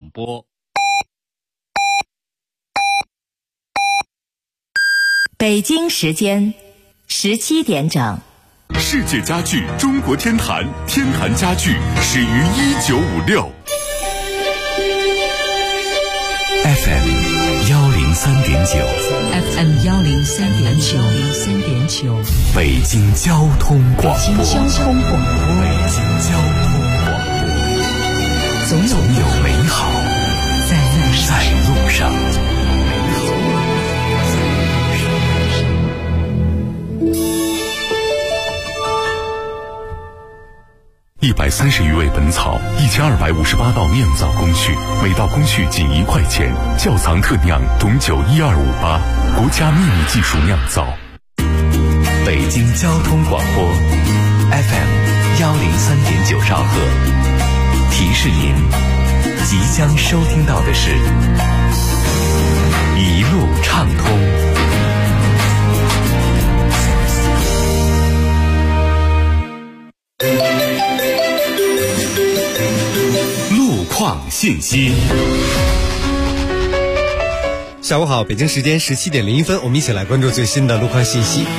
广播。 北京时间17点整。 世界家具中国天坛，天坛家具始于1956。 FM 103.9， 北京交通广播，总有美好在路上。130余味本草，1258道酿造工序，每道工序仅1块钱。窖藏特酿董酒12588，国家秘密技术酿造。北京交通广播 FM 103.9兆赫，提示您即将收听到的是一路畅通。信息。 下午好，北京时间17点01分，我们一起来关注最新的路况信息。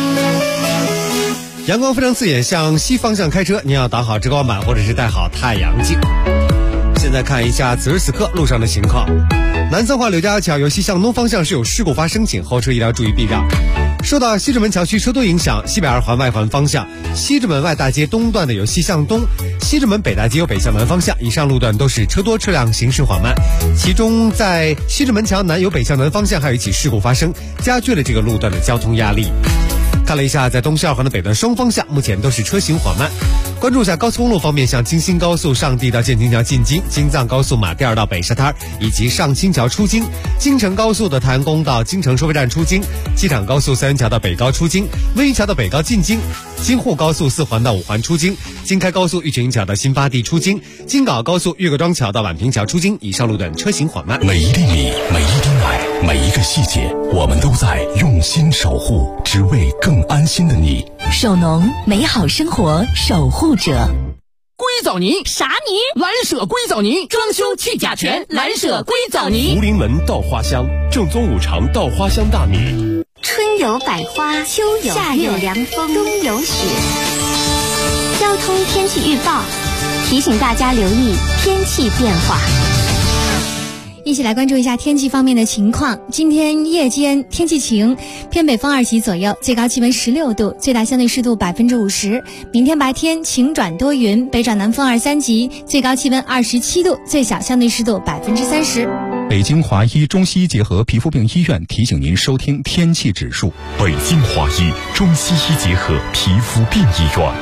阳光非常刺眼，向西方向开车，您要打好遮光板或者是戴好太阳镜。现在看一下此时此刻路上的情况。南三环柳家桥由西向东方向是有事故发生，请后车一定要注意避让。受到西直门桥区车多影响，西北二环外环方向西直门外大街东段的由西向东，西直门北大街由北向南方向，以上路段都是车多车辆行驶缓慢。其中在西直门桥南由北向南方向还有一起事故发生，加剧了这个路段的交通压力。看了一下，在东西二环的北段双方向目前都是车行缓慢。关注一下高速公路方面，像京新高速上地到建清桥进京，京藏高速马甸尔到北沙滩，以及上清桥出京，京承高速的太阳宫到京承收费站出京，机场高速三元桥到北高出京，温榆桥到北高进京，京沪高速4环到5环出京，京开高速玉泉营桥到新发地出京，京港高速岳各庄桥到宛平桥出京，以上路段车行缓慢。 每一粒米，每一滴奶，每一个细节，我们都在用心守护，只为更安心的你。 首农，美好生活守护者。 硅藻泥啥泥？ 蓝舍硅藻泥，装修去甲醛，蓝舍硅藻泥。 福临门稻花香，正宗五常稻花香大米。 春有百花，秋有夏有凉风，冬有雪。交通天气预报提醒大家留意天气变化。 一起来关注一下天气方面的情况。今天夜间天气晴，偏北风2级左右，最高气温16度，最大相对湿度50%。明天白天晴转多云，北转南风2、3级，最高气温27度，最小相对湿度30%。 北京华医中西医结合皮肤病医院提醒您收听天气指数。 北京华医中西医结合皮肤病医院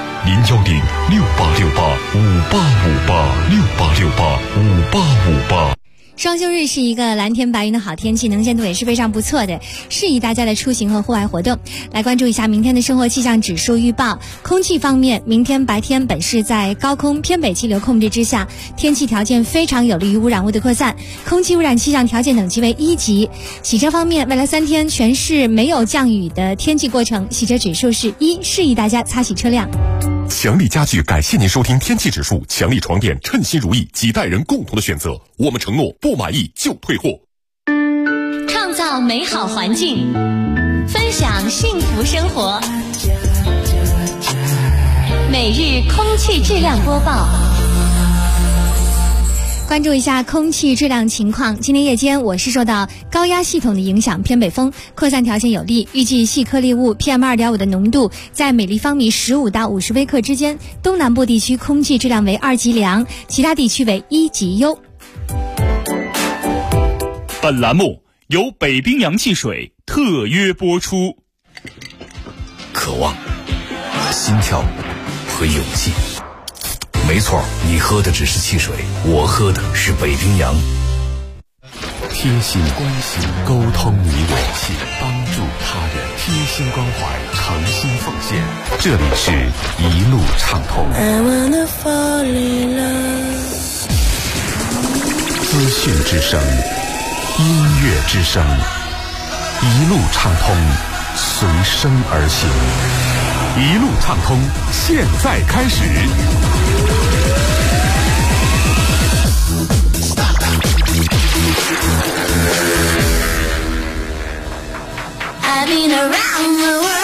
，010-6868-5858，6868-5858。 双休日是一个蓝天白云的好天气，能见度也是非常不错的，适宜大家的出行和户外活动。来关注一下明天的生活气象指数预报。空气方面，明天白天本市在高空偏北气流控制之下，天气条件非常有利于污染物的扩散，空气污染气象条件等级为1级。洗车方面，未来3天全市没有降雨的天气过程，洗车指数是1，适宜大家擦洗车辆。 强力家具感谢您收听天气指数，强力床垫称心如意，几代人共同的选择，我们承诺不满意就退货。 创造美好环境，分享幸福生活。每日空气质量播报。 关注一下空气质量情况。今天夜间我市受到高压系统的影响，偏北风扩散条件有利，预计细颗粒物 PM2.5 的浓度在每立方米15到50微克之间，东南部地区空气质量为2级良，其他地区为1级优。 本栏目由北冰洋汽水特约播出。 渴望、心跳和勇气。没错，你喝的只是汽水，我喝的是北冰洋。贴心关心，沟通你我，帮助他人，贴心关怀，诚心奉献。这里是一路畅通。资讯之声，音乐之声，一路畅通，随声而行。一路畅通，现在开始。 been around the world.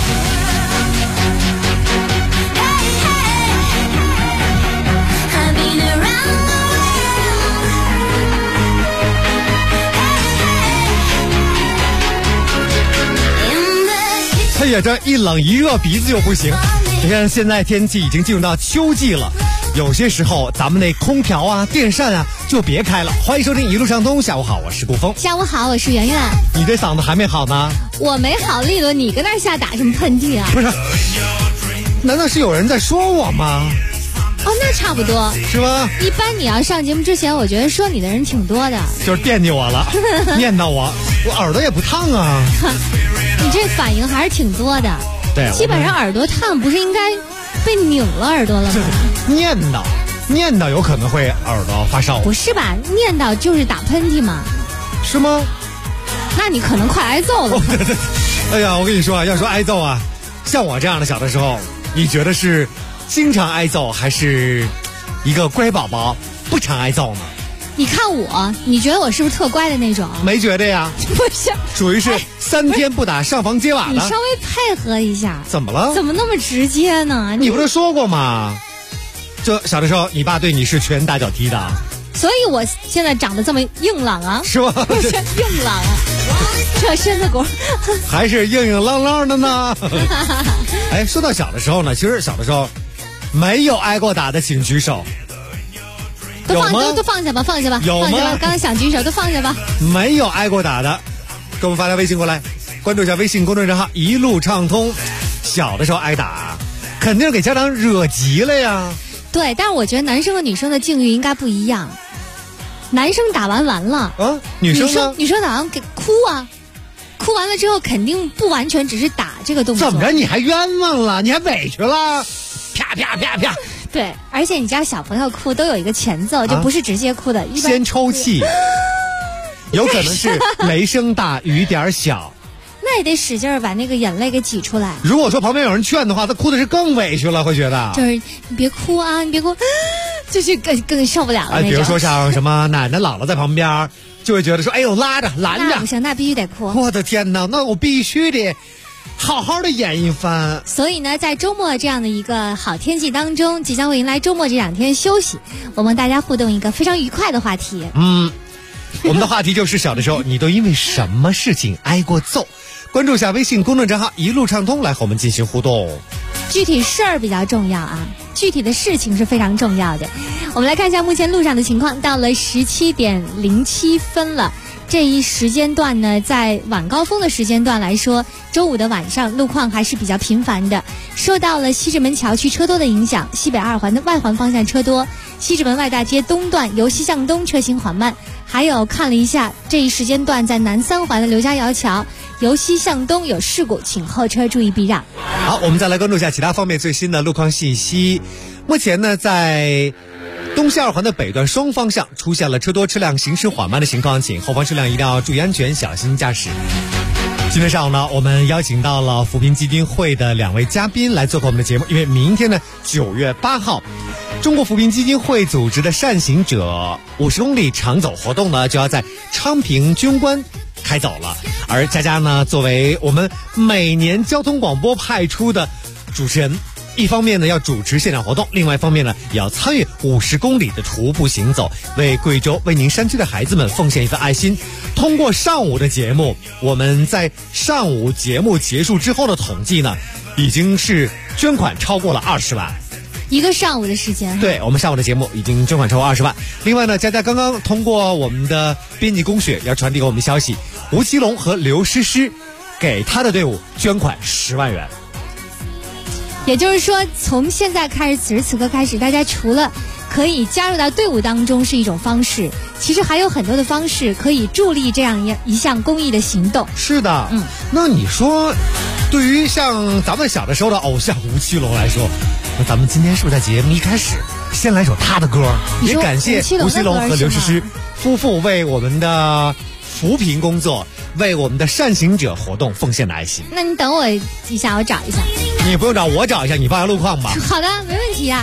哎呀，这一冷一热鼻子就不行。你看现在天气已经进入到秋季了，有些时候咱们那空调啊、电扇啊就别开了。欢迎收听一路上通，下午好，我是顾峰。 下午好，我是圆圆。 你这嗓子还没好呢？ 我没好利落，你跟那瞎打什么喷嚏啊？ 不是，难道是有人在说我吗？ 哦，那差不多是吗？ 一般你要上节目之前，我觉得说你的人挺多的， 就是惦记我了，念叨我耳朵也不烫啊。 你这反应还是挺多的。 对， 基本上耳朵烫不是应该被拧了耳朵了吗？ 念叨有可能会耳朵发烧。 不是吧？念叨就是打喷嚏嘛。 是吗？ 那你可能快挨揍了。 对。哎呀，我跟你说啊，要说挨揍啊，像我这样的小的时候，你觉得是经常挨揍还是一个乖宝宝不常挨揍呢？ 你看我，你觉得我是不是特乖的那种？ 没觉得呀。 不是， 属于是3天不打上房揭瓦的。 你稍微配合一下。 怎么了？ 怎么那么直接呢？ 你不是说过吗？这小的时候你爸对你是拳打脚踢的， 所以我现在长得这么硬朗啊。 是吗？ 硬朗啊，这身子骨还是硬硬朗朗的呢。哎，说到小的时候呢，其实小的时候没有挨过打的请举手。 都放下吧，放下吧。 有吗？ 刚才想举手，都放下吧。 没有挨过打的，给我们发条微信过来，关注一下微信公众账号一路畅通。小的时候挨打，肯定是给家长惹急了呀。 对，但是我觉得男生和女生的境遇应该不一样。男生打完了啊，女生呢？ 女生打完给哭啊，哭完了之后肯定不完全只是打这个动作。 怎么着？你还冤枉了？你还委屈了？啪啪啪啪。 对，而且你家小朋友哭都有一个前奏，就不是直接哭的，一般先抽气，有可能是雷声大雨点小， 那也得使劲把那个眼泪给挤出来。 如果说旁边有人劝的话，他哭的是更委屈了，会觉得就是你别哭啊，你别哭，就是更受不了了那种。 比如说像什么奶奶姥姥在旁边，就会觉得说，哎呦拦着， 那不行，那必须得哭。 我的天哪，那我必须得好好的演一番。 所以呢，在周末这样的一个好天气当中，即将会迎来周末这2天休息，我们大家互动一个非常愉快的话题。 我们的话题就是小的时候你都因为什么事情挨过揍？关注一下微信公众账号一路畅通，来和我们进行互动。 具体事儿比较重要啊，具体的事情是非常重要的。我们来看一下目前路上的情况，到了17点07分了。这一时间段呢，在晚高峰的时间段来说，周五的晚上路况还是比较频繁的。受到了西直门桥区车多的影响，西北2环的外环方向车多，西直门外大街东段由西向东车行缓慢。还有看了一下这一时间段在南3环的刘家窑桥由西向东有事故，请后车注意避让。 好，我们再来关注一下其他方面最新的路况信息。目前呢，在东西2环的北段双方向出现了车多车辆行驶缓慢的情况，请后方车辆一定要注意安全，小心驾驶。今天上午呢，我们邀请到了扶贫基金会的2位嘉宾来做客我们的节目，因为明天呢9月8号中国扶贫基金会组织的善行者50公里长走活动呢就要在昌平军官开走了，而佳佳呢作为我们每年交通广播派出的主持人，一方面呢要主持现场活动，另外一方面呢也要参与50公里的徒步行走，为贵州为宁山区的孩子们奉献一份爱心。通过上午的节目，我们在上午节目结束之后的统计呢，已经是捐款超过了20万。 一个上午的时间， 对，我们上午的节目已经捐款超过20万。另外呢，佳佳刚刚通过我们的编辑公选要传递给我们消息，吴奇隆和刘诗诗给他的队伍捐款10万元。 也就是说，从现在开始，此时此刻开始，大家除了可以加入到队伍当中是一种方式，其实还有很多的方式可以助力这样一项公益的行动。 是的，那你说，对于像咱们小的时候的偶像吴奇隆来说，那咱们今天是不是在节目一开始先来首他的歌？也感谢吴奇隆和刘诗诗夫妇为我们的扶贫工作，为我们的善行者活动奉献的爱心。 那你等我一下，我找一下。 你不用找，我找一下，你报下路况吧。 好的，没问题啊。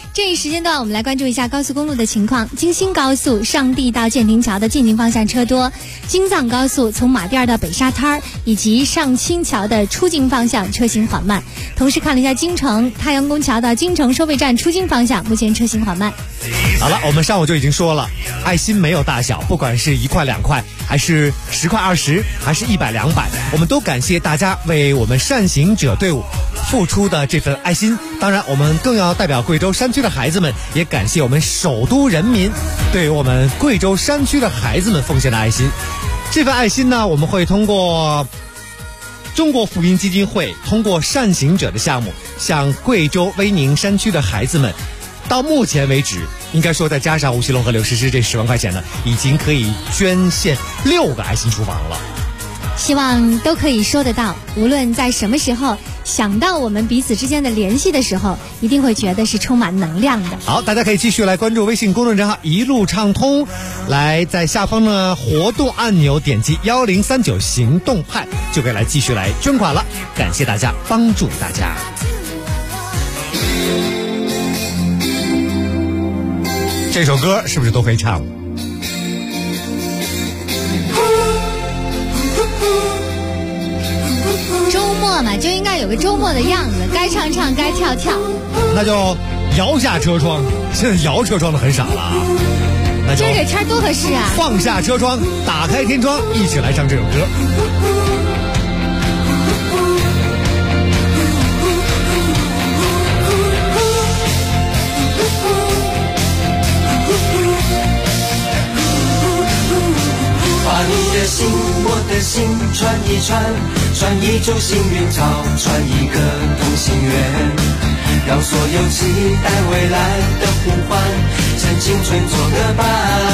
这一时间段我们来关注一下高速公路的情况。京新高速上地到建亭桥的进京方向车多，京藏高速从马甸到北沙滩以及上清桥的出京方向车行缓慢。同时看了一下京城太阳宫桥到京城收费站出京方向目前车行缓慢。 好了，我们上午就已经说了，爱心没有大小，不管是1块2块还是10块20还是100、200，我们都感谢大家为我们善行者队伍付出的这份爱心。当然我们更要代表贵州山区的孩子们，也感谢我们首都人民对于我们贵州山区的孩子们奉献的爱心。这份爱心呢，我们会通过中国福音基金会，通过善行者的项目，向贵州威宁山区的孩子们，到目前为止应该说再加上吴奇隆和刘诗诗这10万块钱呢，已经可以捐献6个爱心厨房了。 希望都可以收得到，无论在什么时候想到我们彼此之间的联系的时候，一定会觉得是充满能量的。 好，大家可以继续来关注微信公众账号一路畅通，来在下方呢活动按钮点击1039行动派，就可以来继续来捐款了。感谢大家，帮助大家。这首歌是不是都会唱？ 周末嘛，就应该有个周末的样子，该唱唱，该跳跳。 那就摇下车窗，现在摇车窗的很少了啊。那就今儿这天多合适啊！ 放下车窗，打开天窗，一起来唱这首歌。 把你的心，我的心串一串，串一株幸运草，串一个同心圆，让所有期待未来的呼唤，趁青春做个伴。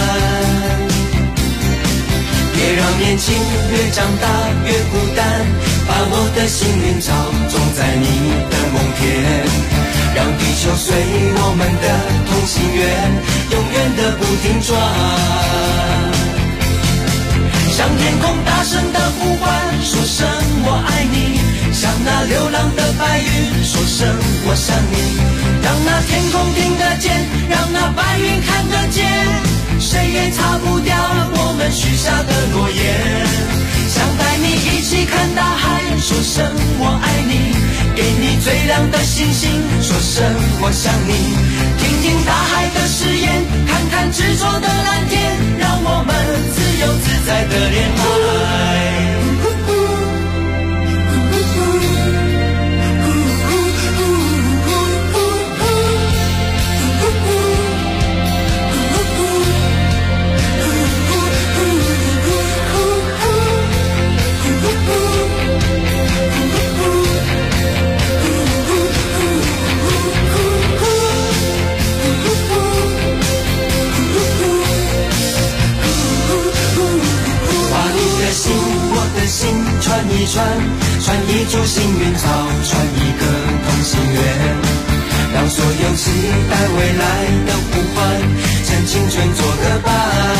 别让年轻越长大越孤单，把我的幸运草种在你的梦田，让地球随我们的同心圆，永远的不停转。向天空大声的呼唤，说声我爱你，像那流浪的白云，说声我想你，让那天空听得见，让那白云看得见，谁也擦不掉我们许下的诺言。想带你一起看大海，说声我爱你，给你最亮的星星，说声我想你，听听大海的誓言，看看执着的蓝天，让我们自由自在的恋爱。心串一串，串一株幸运草，串一个同心圆，让所有期待未来的呼唤，趁青春做个伴。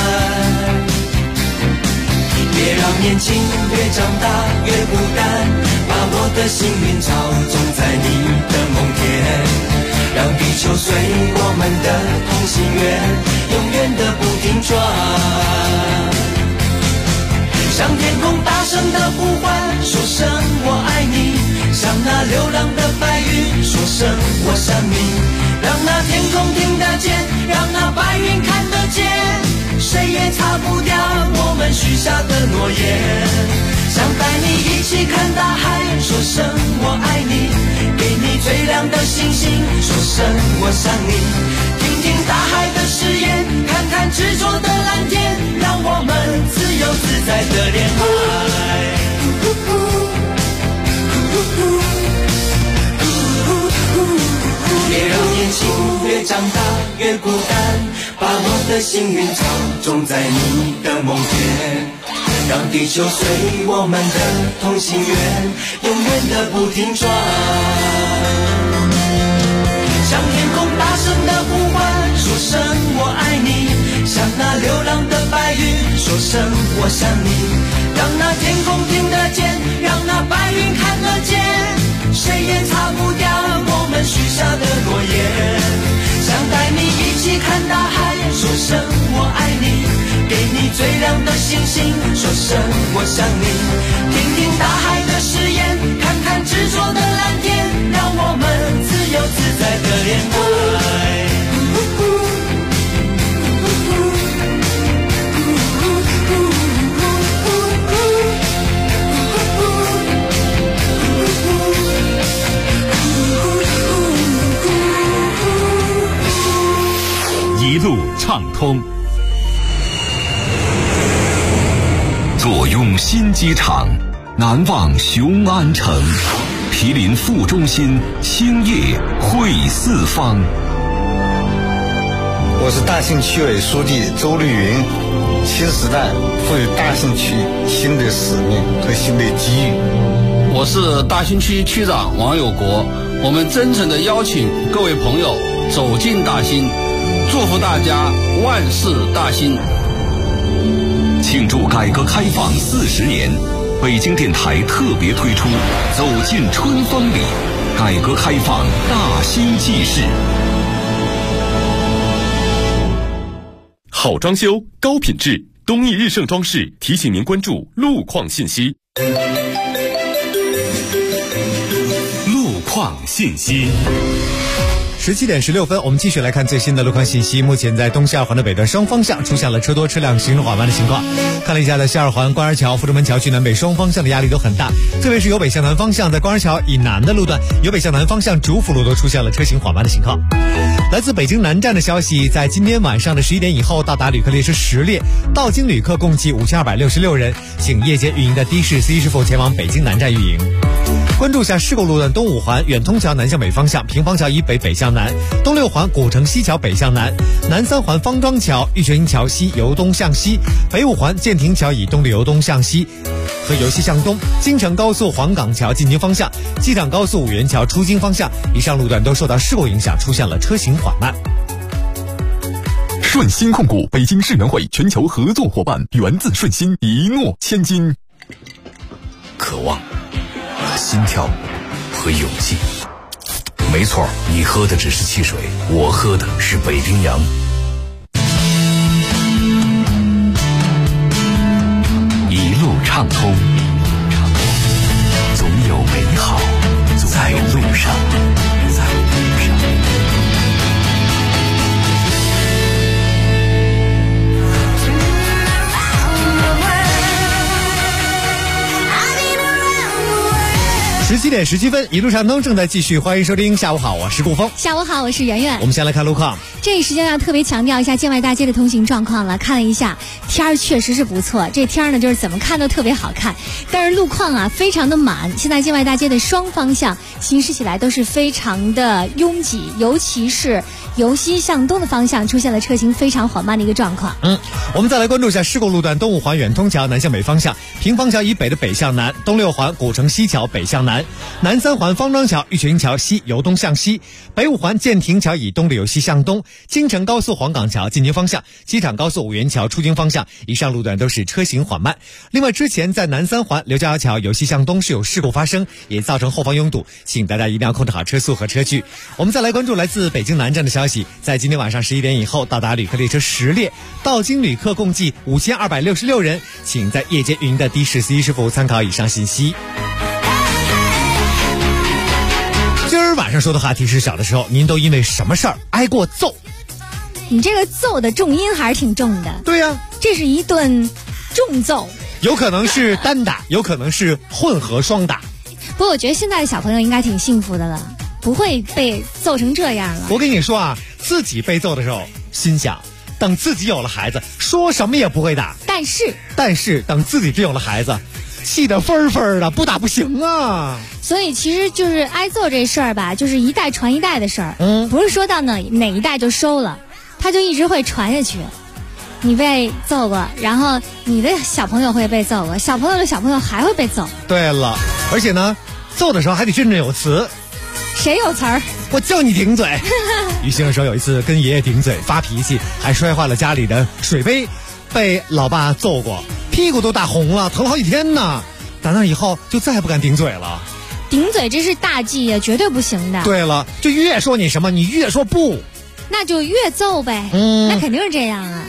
别让年轻越长大越孤单，把我的幸运草种在你的梦田，让地球随我们的同心圆，永远的不停转。向天空大声的呼唤，说声我爱你，像那流浪的白云，说声我想你，让那天空听得见，让那白云看得见，谁也擦不掉我们许下的诺言。想带你一起看大海，说声我爱你，给你最亮的星星，说声我想你，听听大海的誓言，看看执着的蓝天，让我们自由自在的恋爱。别让年轻越长大越孤单，把我的幸运草种在你的梦田，让地球随我们的同心圆，永远的不停转。向天空大声的呼唤，说声我爱你，像那流浪的白云，说声我想你，让那天空听得见，让那白云看得见，谁也擦不掉我们许下的诺言。想你最亮的星星，说声我想你。听听大海的誓言，看看执着的蓝天，让我们自由自在的恋爱。 一路畅通。 坐拥新机场，难忘雄安城，毗邻副中心，兴业汇四方。 我是大兴区委书记周绿云。新时代赋予大兴区新的使命和新的机遇。 我是大兴区区长王有国。我们真诚地邀请各位朋友走进大兴，祝福大家万事大兴。 庆祝改革开放40年，北京电台特别推出《走进春风里》，改革开放大兴纪事。 好装修，高品质，东义日盛装饰提醒您关注路况信息。 路况信息。 17点16分，我们继续来看最新的路况信息。目前在东西二环的北段双方向出现了车多车辆行驶缓慢的情况。看了一下，在西二环关儿桥、阜成门桥区南北双方向的压力都很大，特别是由北向南方向在关儿桥以南的路段，由北向南方向主辅路都出现了车行缓慢的情况。来自北京南站的消息，在今天晚上的11点以后到达旅客列车10列，到京旅客共计5266人，请夜间运营的的士、司机师傅前往北京南站运营。关注下事故路段：东五环远通桥南向北方向，平房桥以北北向南；东六环古城西桥北向南；南三环方庄桥玉泉营桥西由东向西；北五环建亭桥以东的由东向西和由西向东；京承高速黄岗桥进京方向，机场高速五元桥出京方向，以上路段都受到事故影响，出现了车行缓慢。 顺心控股北京世园会全球合作伙伴，源自顺心，一诺千金。 渴望、心跳和勇气。没错，你喝的只是汽水，我喝的是北冰洋。 一路畅通，总有美好在路上。 17点17分，一路畅通正在继续，欢迎收听。下午好，我是顾峰。 下午好，我是圆圆。 我们先来看路况。 这一时间要特别强调一下建外大街的通行状况了。看了一下，天儿确实是不错，这天儿呢就是怎么看都特别好看，但是路况啊非常的满。现在建外大街的双方向行驶起来都是非常的拥挤，尤其是由西向东的方向出现了车行非常缓慢的一个状况。 我们再来关注一下事故路段：东五环远通桥南向北方向，平房桥以北的北向南；东六环古城西桥北向南；南三环方庄桥玉泉营桥西由东向西；北五环建亭桥以东的由西向东；京承高速黄岗桥进京方向，机场高速五元桥出京方向，以上路段都是车行缓慢。另外，之前在南三环刘家窑桥由西向东是有事故发生，也造成后方拥堵，请大家一定要控制好车速和车距。我们再来关注来自北京南站的消息，在今天晚上11点以后到达旅客列车10列，到京旅客共计5266人，请在夜间运营的的士、司机师傅参考以上信息。今儿晚上说的话题是，小的时候您都因为什么事儿挨过揍？ 你这个揍的重音还是挺重的。 对呀， 这是一顿重揍， 有可能是单打，有可能是混合双打。 不过我觉得现在的小朋友应该挺幸福的了，不会被揍成这样了。 我跟你说啊，自己被揍的时候心想，等自己有了孩子，说什么也不会打。但是等自己真有了孩子，气得分分的，不打不行啊。 所以其实就是挨揍这事儿吧，就是一代传一代的事儿。不是说到哪一代就收了，它就一直会传下去。你被揍过，然后你的小朋友会被揍过，小朋友的小朋友还会被揍。 对了，而且呢，揍的时候还得振振有词。 谁有词儿？ 我叫你顶嘴。于心儿说有一次跟爷爷顶嘴发脾气，还摔坏了家里的水杯，被老爸揍过，屁股都打红了，疼好几天呢。打那以后就再也不敢顶嘴了。 顶嘴这是大忌呀，绝对不行的。 对了，就越说你什么，你越说不， 那就越揍呗。那肯定是这样啊。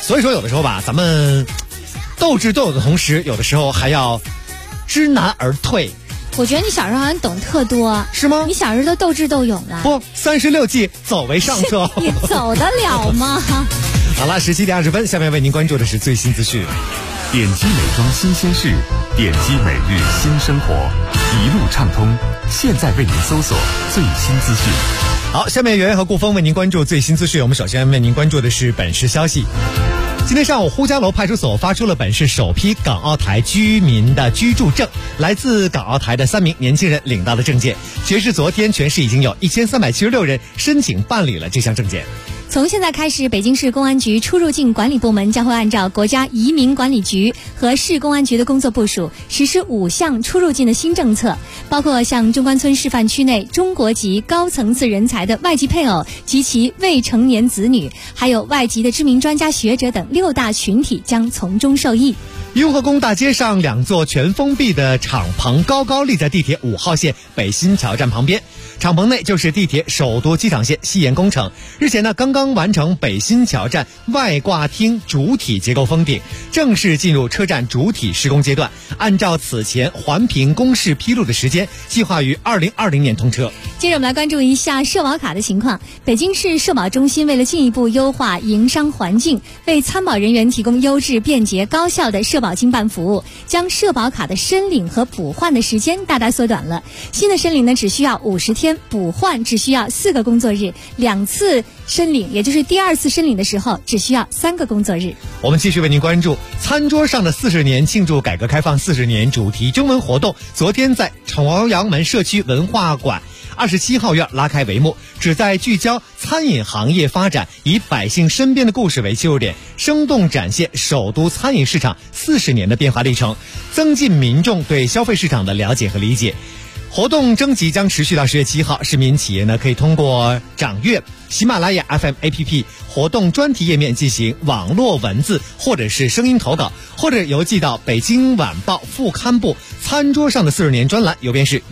所以说有的时候吧，咱们斗智斗勇的同时，有的时候还要知难而退。 我觉得你小时候好像懂特多， 是吗？ 你小时候都斗智斗勇了。 不，36计走为上策。 你走得了吗？ 好了，17点20分，下面为您关注的是最新资讯。 点击美妆新鲜事，点击每日新生活，一路畅通。现在为您搜索最新资讯。 好，下面圆圆和顾峰为您关注最新资讯。我们首先为您关注的是本市消息。今天上午，呼家楼派出所发出了本市首批港澳台居民的居住证，来自港澳台的3名年轻人领到了证件。截至昨天，全市已经有1376人申请办理了这项证件。 从现在开始，北京市公安局出入境管理部门将会按照国家移民管理局和市公安局的工作部署，实施5项出入境的新政策，包括向中关村示范区内中国籍高层次人才的外籍配偶及其未成年子女，还有外籍的知名专家学者等6大群体将从中受益。 雍和宫大街上2座全封闭的敞篷高高立在地铁5号线北新桥站旁边，敞篷内就是地铁首都机场线西延工程。日前呢，刚刚完成北新桥站外挂厅主体结构封顶，正式进入车站主体施工阶段。按照此前环评公示披露的时间，计划于2020年通车。 接着我们来关注一下社保卡的情况。北京市社保中心为了进一步优化营商环境，为参保人员提供优质、便捷、高效的社保经办服务，将社保卡的申领和补换的时间大大缩短了。新的申领呢只需要50天，补换只需要4个工作日，2次申领，也就是第2次申领的时候只需要3个工作日。 我们继续为您关注餐桌上的40年庆祝改革开放40年主题征文活动，昨天在朝阳门社区文化馆27号院拉开帷幕，旨在聚焦餐饮行业发展，以百姓身边的故事为切入点，生动展现首都餐饮市场40年的变化历程，增进民众对消费市场的了解和理解。活动征集将持续到10月7号，市民企业呢可以通过掌阅、喜马拉雅 FM APP 活动专题页面进行网络文字或者是声音投稿，或者邮寄到北京晚报副刊部餐桌上的40年专栏，邮编是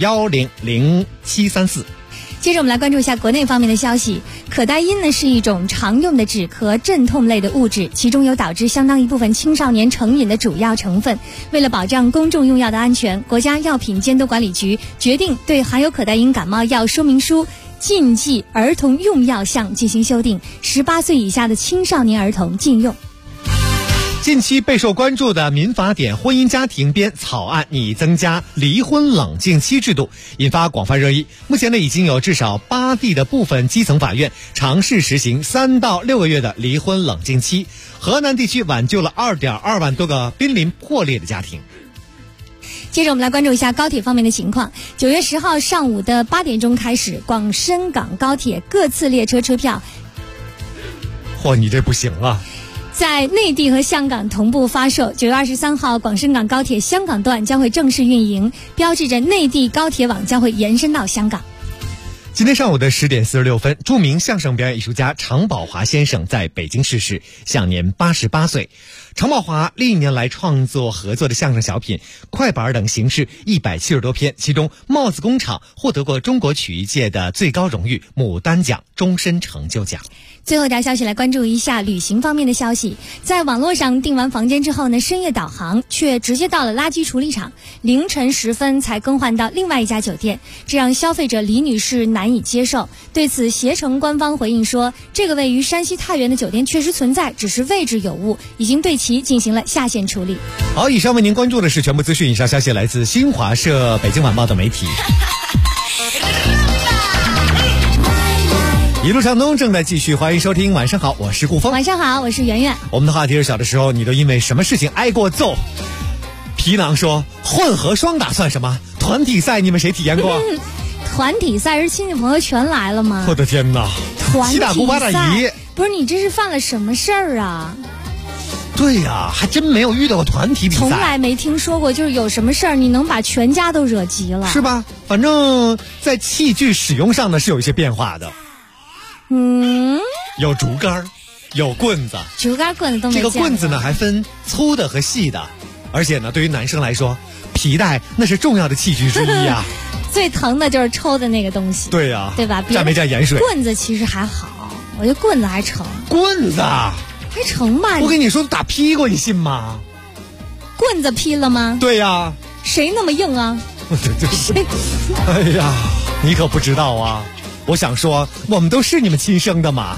100734。 接着我们来关注一下国内方面的消息。可待因呢是一种常用的止咳镇痛类的物质，其中有导致相当一部分青少年成瘾的主要成分。为了保障公众用药的安全，国家药品监督管理局决定对含有可待因感冒药说明书禁忌儿童用药项进行修订，18岁以下的青少年儿童禁用。 近期备受关注的民法典婚姻家庭编草案拟增加离婚冷静期制度，引发广泛热议。目前呢，已经有至少8地的部分基层法院尝试实行3到6个月的离婚冷静期。河南地区挽救了2.2万多个濒临破裂的家庭。 接着我们来关注一下高铁方面的情况。9月10号上午的8点钟开始，广深港高铁各次列车车票， 嚯，你这不行啊！ 在内地和香港同步发售。9月23号，广深港高铁香港段将会正式运营，标志着内地高铁网将会延伸到香港。 今天上午的10点46分，著名相声表演艺术家常宝华先生在北京逝世，享年88岁。常宝华历年来创作合作的相声小品、快板等形式170多篇，其中帽子工厂获得过中国曲艺界的最高荣誉牡丹奖终身成就奖。 最后一条消息来关注一下旅行方面的消息。在网络上订完房间之后呢，深夜导航却直接到了垃圾处理厂，凌晨10分才更换到另外一家酒店，这让消费者李女士难以接受。对此，携程官方回应说，这个位于山西太原的酒店确实存在，只是位置有误，已经对其进行了下线处理。 好，以上为您关注的是全部资讯，以上消息来自新华社、北京晚报等媒体。一路畅通正在继续，欢迎收听。晚上好，我是顾峰。 晚上好，我是圆圆。 我们的话题是：小的时候你都因为什么事情挨过揍？皮囊说，混合双打算什么？团体赛你们谁体验过？ 团体赛是亲戚朋友全来了吗？ 我的天哪！ 团体赛七大姑八大姨， 不是你这是犯了什么事儿啊？ 对呀，还真没有遇到过团体比赛， 从来没听说过，就是有什么事儿你能把全家都惹急了， 是吧？反正在器具使用上呢是有一些变化的。有竹竿，有棍子， 竹竿棍子都没见过。 这个棍子呢还分粗的和细的，而且呢对于男生来说，皮带那是重要的器具之一啊。 最疼的就是抽的那个东西。 对呀， 对吧？ 蘸没蘸盐水？ 棍子其实还好，我觉得棍子还成。 棍子还成吧？ 我跟你说打屁股，你信吗？ 棍子劈了吗？ 对呀。 谁那么硬啊？谁？ 哎呀，你可不知道啊！我想说，我们都是你们亲生的嘛。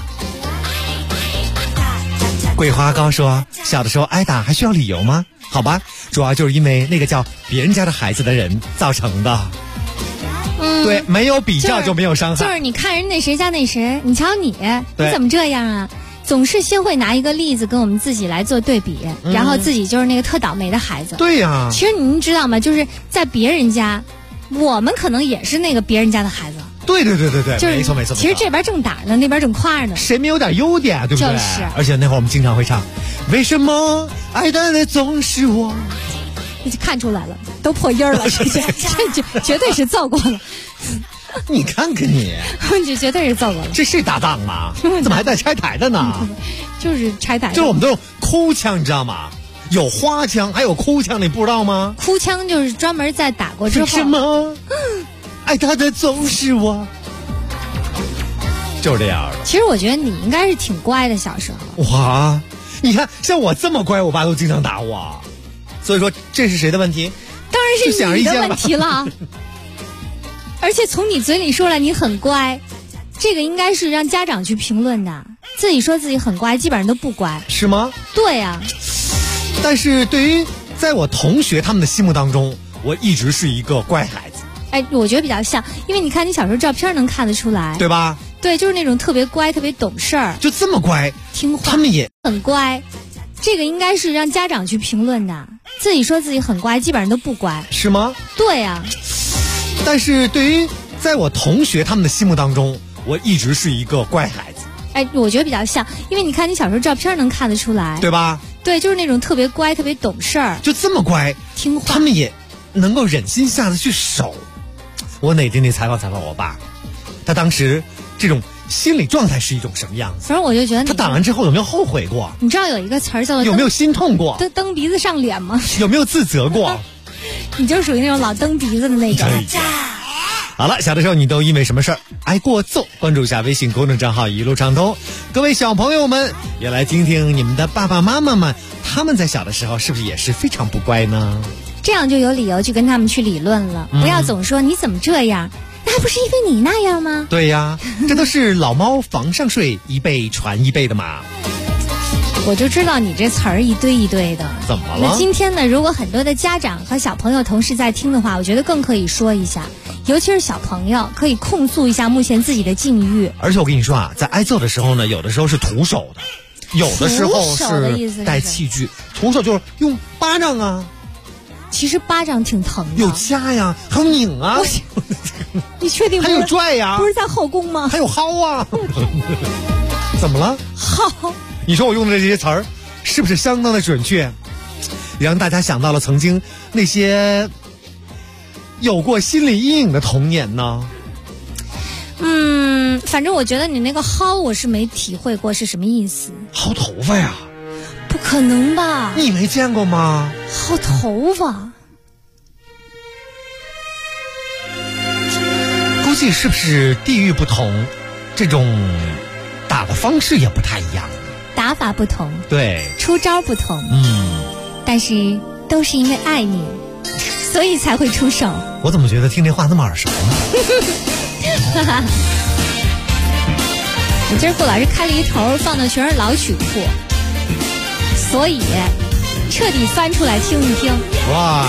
桂花糕说，小的时候挨打还需要理由吗？好吧，主要就是因为那个叫别人家的孩子的人造成的。对，没有比较就没有伤害。 就是你看人那谁家那谁，你瞧你怎么这样啊？总是先会拿一个例子跟我们自己来做对比，然后自己就是那个特倒霉的孩子。 对呀。 其实您知道吗？就是在别人家，我们可能也是那个别人家的孩子。 对， 就是没错。 其实这边正打呢，那边正夸着呢。 谁没有点优点，对不对？ 就是。 而且那会儿我们经常会唱，为什么爱的总是我？ 你就看出来了，都破音了，这绝对是造过了。 你看看你， 这绝对是造过了。 这是搭档吗？怎么还带拆台的呢？ 就是拆台的。 就是我们都有哭腔，你知道吗？有花腔，还有哭腔，你不知道吗？ 哭腔就是专门在打过之后。 为什么爱他的总是我？就是这样的。 其实我觉得你应该是挺乖的，小时候。 哇，你看像我这么乖，我爸都经常打我。所以说这是谁的问题？ 当然是你的问题了。而且从你嘴里说来你很乖，这个应该是让家长去评论的。自己说自己很乖，基本上都不乖。 是吗？ 对呀。 但是对于在我同学他们的心目当中，我一直是一个乖孩子。 哎，我觉得比较像，因为你看你小时候照片能看得出来， 对吧？ 对，就是那种特别乖、特别懂事儿， 就这么乖， 听话。 他们也很乖，这个应该是让家长去评论的。自己说自己很乖，基本上都不乖。 是吗？ 对呀。 但是对于在我同学他们的心目当中，我一直是一个乖孩子。 哎，我觉得比较像，因为你看你小时候照片能看得出来， 对吧？ 对，就是那种特别乖、特别懂事儿， 就这么乖， 听话。 他们也能够忍心下得去手。我哪天得采访我爸，他当时这种心理状态是一种什么样子？ 反正我就觉得他打完之后有没有后悔过？ 你知道有一个词儿叫做有没有心痛过？ 蹬鼻子上脸吗？ 有没有自责过？ 你就属于那种老蹬鼻子的那种。 好了，小的时候你都因为什么事儿挨过揍？关注一下微信公众账号一路畅通。各位小朋友们，也来听听你们的爸爸妈妈们，他们在小的时候是不是也是非常不乖呢？ 这样就有理由去跟他们去理论了，不要总说你怎么这样，那还不是因为你那样吗？ 对呀，这都是老猫房上睡，一辈传一辈的嘛。 我就知道你这词儿一堆一堆的。 怎么了？ 那今天呢，如果很多的家长和小朋友同时在听的话，我觉得更可以说一下，尤其是小朋友可以控诉一下目前自己的境遇。 而且我跟你说啊，在挨揍的时候呢，有的时候是徒手的，有的时候是带器具。徒手就是用巴掌啊。 其实巴掌挺疼的， 有掐呀，还有拧啊。 你确定？ 还有拽呀， 不是在后宫吗？ 还有薅啊。怎么了？ 薅。 你说我用的这些词儿是不是相当的准确，让大家想到了曾经那些有过心理阴影的童年呢？ 反正我觉得你那个薅我是没体会过是什么意思。 薅头发呀？ 不可能吧？ 你没见过吗？ 薅头发， 估计是不是地域不同，这种打的方式也不太一样， 打法不同， 对， 出招不同，但是都是因为爱你，所以才会出手。 我怎么觉得听这话那么耳熟呢？ 我今儿顾老师开了一头，放的全是老曲库，所以彻底翻出来听一听。 哇！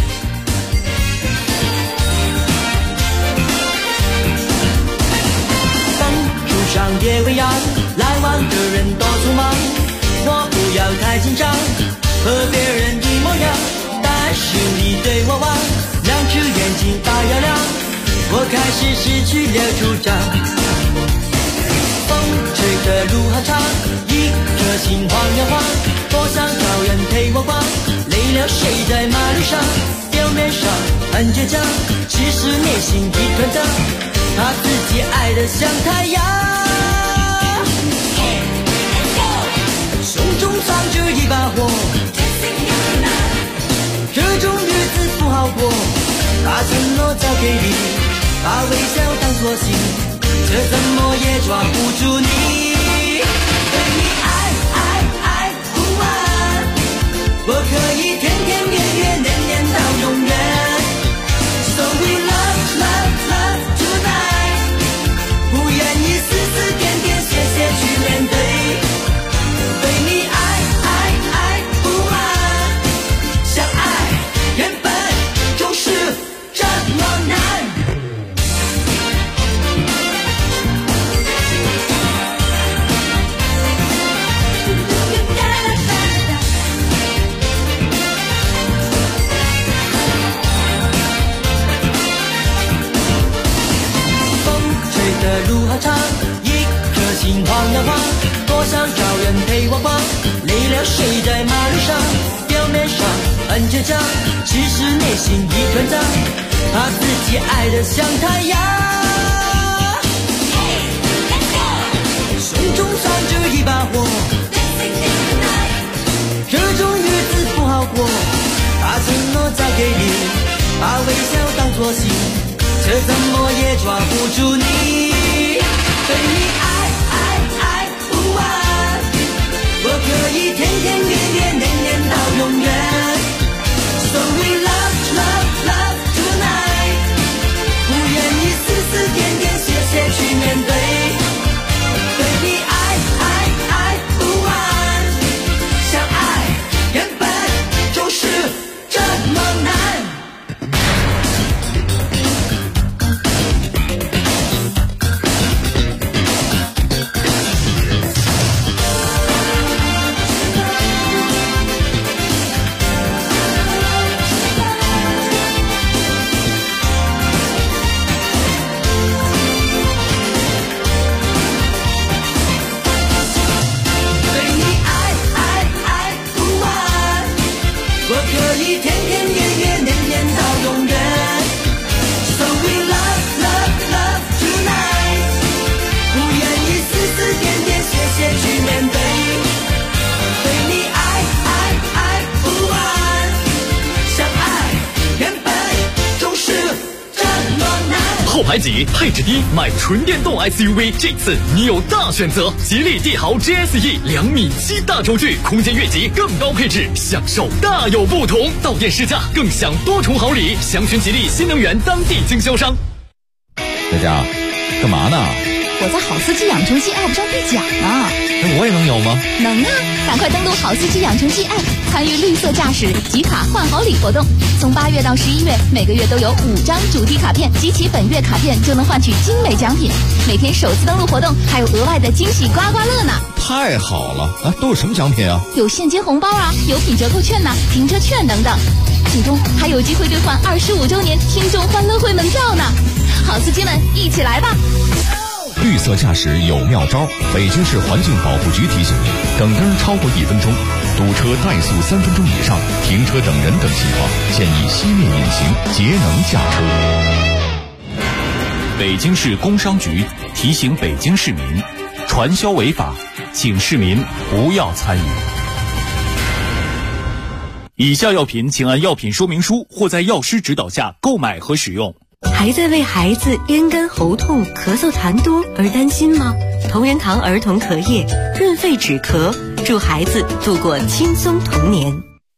路上也会扬，来往的人多匆忙，我不要太紧张，和别人一模样，但是你对我望，两只眼睛大又亮，我开始失去了主张。风吹的路好长，一颗心晃呀晃，多想找人陪我逛，累了睡在马路上，表面上很倔强，其实内心一团糟，他自己爱得像太阳，胸中藏着一把火，这种日子不好过，把承诺交给你，把微笑当作信，这怎么也抓不住你，对你爱爱被挖光，累了睡在马路上，表面上很倔强，其实内心一团糟，他自己爱得像太阳。手中攥着一把火，这种日子不好过，把承诺交给你，把微笑当作信，却怎么也抓不住你。对你爱不完，我可以天天月月年年到永远。So we love tonight， 不愿意丝丝点点谢谢去面对。对你爱不完，相爱原本就是这么难。 后排挤，配置低，买纯电动 SUV， 这次你有大选择。吉利帝豪 GSE 2.7米大轴距，空间越级，更高配置，享受大有不同。到店试驾，更享多重好礼。详询吉利新能源当地经销商。 佳佳，干嘛呢？ 我在好司机养成记 App 上兑奖呢。 那我也能有吗？ 能啊！赶快登录好司机养成记 App， 参与绿色驾驶集卡换好礼活动。从8月到11月，每个月都有5张主题卡片，集齐本月卡片就能换取精美奖品。每天首次登录活动还有额外的惊喜刮刮乐呢！ 太好了！啊，都有什么奖品啊？ 有现金红包啊，有品折扣券呐、停车券等等。其中还有机会兑换25周年听众欢乐会门票呢！好司机们，一起来吧！ 绿色驾驶有妙招，北京市环境保护局提醒您：等灯超过1分钟，堵车怠速3分钟以上，停车等人等情况，建议熄灭引擎，节能驾车。 北京市工商局提醒北京市民，传销违法，请市民不要参与。以下药品请按药品说明书或在药师指导下购买和使用。 还在为孩子咽干喉痛、咳嗽痰多而担心吗？同仁堂儿童咳液润肺止咳，助孩子度过轻松童年。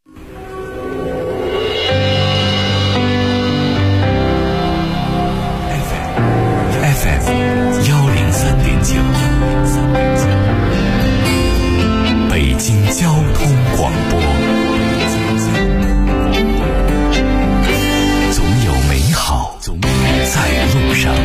FM 103.9，北京交通广播。总有美好在路上。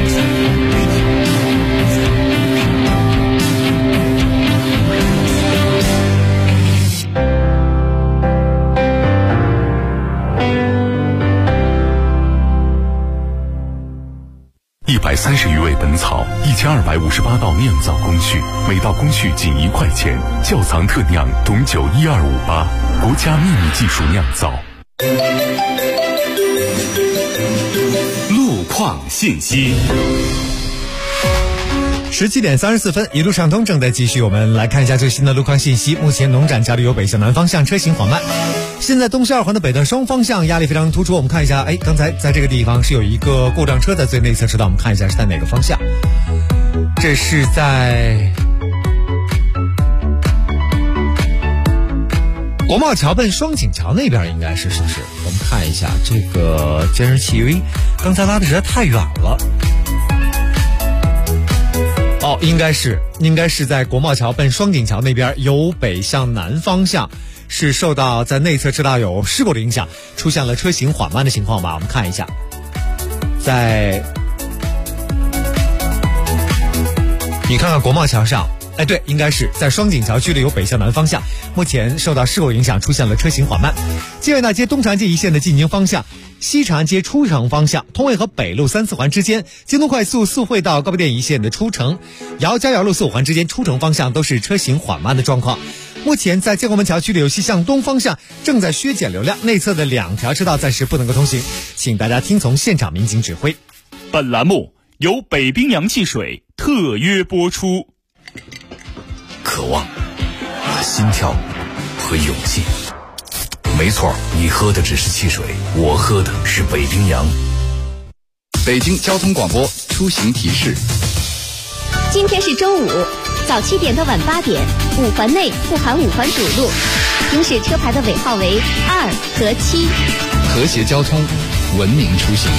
130余味本草，1258道酿造工序，每道工序仅1块钱。窖藏特酿董酒12588，国家秘密技术酿造。 路况信息。 17点34分，一路畅通正在继续。我们来看一下最新的路况信息。目前农展交流由北向南方向车行缓慢。现在东西2环的北段双方向压力非常突出。我们看一下，刚才在这个地方是有一个过障车在最内侧车道，我们看一下是在哪个方向？这是在国贸桥奔双井桥那边，应该是不是？我们看一下这个监视器，因为刚才拉的实在太远了。应该是在国贸桥奔双井桥那边，由北向南方向是受到在内侧车道有事故的影响，出现了车行缓慢的情况吧。我们看一下，你看看国贸桥上，对，应该是在双井桥距离由北向南方向，目前受到事故影响，出现了车行缓慢。建远大街东长安街一线的进京方向，西长安街出城方向，通渭河北路3、4环之间，京东快速速汇到高碑店一线的出城，姚家窑路4、5环之间出城方向都是车行缓慢的状况。 目前在建国门桥区的游戏向东方向正在削减流量，内侧的2条车道暂时不能够通行，请大家听从现场民警指挥。 本栏目由北冰洋汽水特约播出。 渴望、心跳和勇气。没错，你喝的只是汽水，我喝的是北冰洋。 北京交通广播出行提示： 今天是周五，早7点到晚8点，5环内不含5环主路，行驶车牌的尾号为2和7。 和谐交通，文明出行。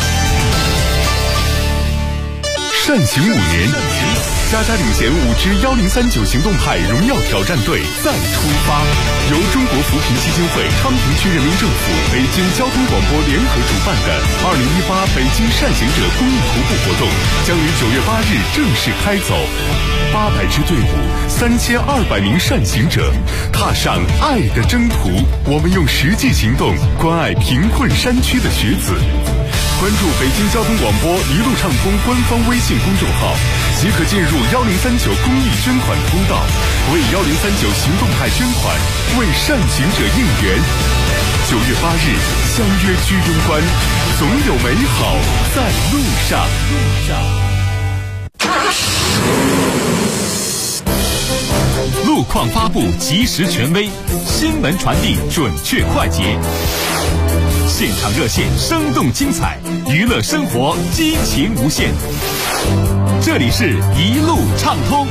善行5年，嘉嘉领衔5支1039行动派荣耀挑战队再出发。由中国扶贫基金会、昌平区人民政府、北京交通广播联合主办的2018北京善行者公益徒步活动将于9月8日正式开走。800支队伍，3200名善行者，踏上爱的征途。我们用实际行动关爱贫困山区的学子。关注北京交通广播一路畅通官方微信公众号，即可进入1039公益捐款通道，为1039行动派捐款，为善行者应援。9月8日相约居庸关，总有美好在路上。 路况发布及时权威，新闻传递准确快捷。现场热线生动精彩，娱乐生活激情无限。这里是一路畅通。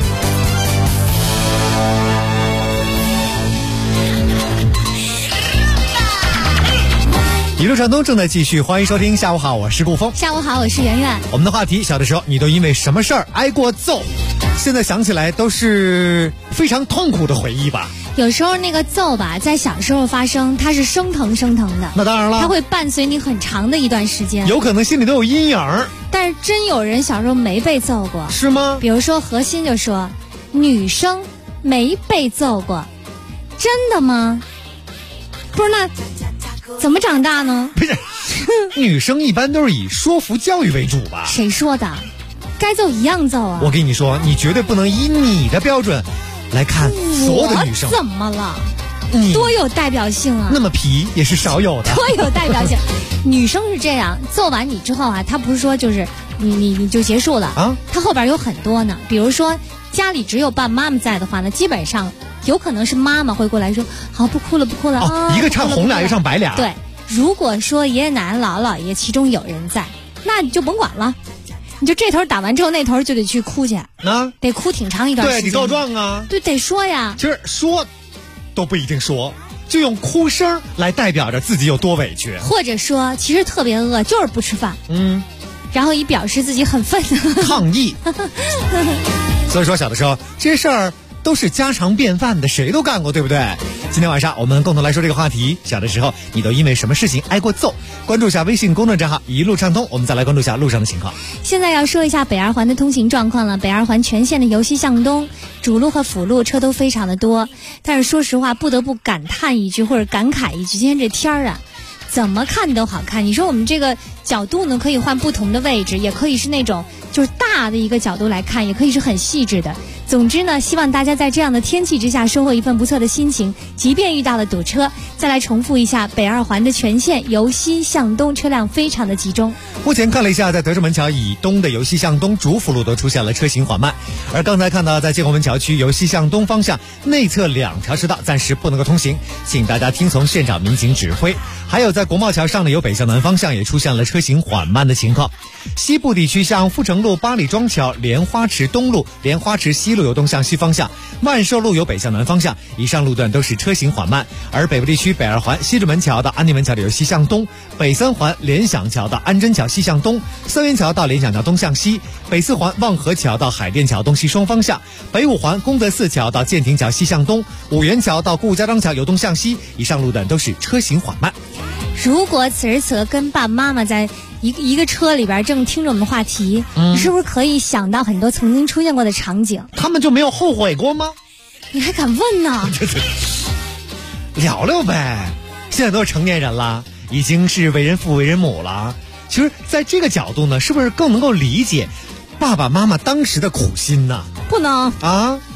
一路畅通正在继续，欢迎收听。下午好，我是顾峰。 下午好，我是圆圆。 我们的话题：小的时候你都因为什么事儿挨过揍？现在想起来都是非常痛苦的回忆吧。 有时候那个揍吧，在小时候发生，它是生疼的。 那当然了， 它会伴随你很长的一段时间， 有可能心里都有阴影。 但是真有人小时候没被揍过， 是吗？ 比如说何欣就说，女生没被揍过，真的吗？不是，那怎么长大呢？ 不是，女生一般都是以说服教育为主吧？ 谁说的？该揍一样揍啊！ 我跟你说，你绝对不能以你的标准来看所有的女生。 我怎么了？多有代表性啊！ 那么皮也是少有的。 多有代表性。女生是这样，揍完你之后啊，她不是说就是你就结束了啊，她后边有很多呢。比如说家里只有爸爸妈妈在的话呢，基本上有可能是妈妈会过来说，好，不哭了不哭了。 哦，一个唱红俩，一个唱白俩。 对，如果说爷爷奶奶姥姥姥爷其中有人在，那你就甭管了。你就这头打完之后，那头就得去哭去，得哭挺长一段时间。 对，得告状啊。 对，得说呀。 其实说都不一定说，就用哭声来代表着自己有多委屈， 或者说其实特别饿，就是不吃饭，然后以表示自己很愤怒抗议。所以说，小的时候这些事儿都是家常便饭的，谁都干过，对不对？今天晚上我们共同来说这个话题：小的时候你都因为什么事情挨过揍？关注一下微信公众账号一路畅通，我们再来关注一下路上的情况。 现在要说一下北二环的通行状况了。北二环全线的由西向东主路和辅路车都非常的多，但是说实话不得不感叹一句或者感慨一句，今天这天儿啊怎么看都好看。你说我们这个角度呢可以换不同的位置，也可以是那种就是大的一个角度来看，也可以是很细致的。总之呢，希望大家在这样的天气之下收获一份不错的心情，即便遇到了堵车。再来重复一下，北二环的全线由西向东车辆非常的集中。 目前看了一下，在德胜门桥以东的由西向东主辅路都出现了车行缓慢，而刚才看到在建国门桥区由西向东方向内侧2条车道暂时不能够通行，请大家听从现场民警指挥。还有在国贸桥上呢，由北向南方向也出现了车行缓慢的情况。西部地区像富城路、八里庄桥、莲花池东路、莲花池西路由东向西方向，万寿路由北向南方向，以上路段都是车行缓慢。而北部地区北二环西直门桥到安定门桥的由西向东，北三环联想桥到安贞桥西向东，三元桥到联想桥东向西，北四环望河桥到海淀桥东西双方向，北五环功德寺桥到建亭桥西向东，五元桥到顾家庄桥由东向西，以上路段都是车行缓慢。 如果此时此刻跟爸爸妈妈在一个车里边正听着我们话题，你是不是可以想到很多曾经出现过的场景？ 他们就没有后悔过吗？ 你还敢问呢？ 聊聊呗，现在都是成年人了，已经是为人父为人母了。其实在这个角度呢，是不是更能够理解爸爸妈妈当时的苦心呢？ 不能啊，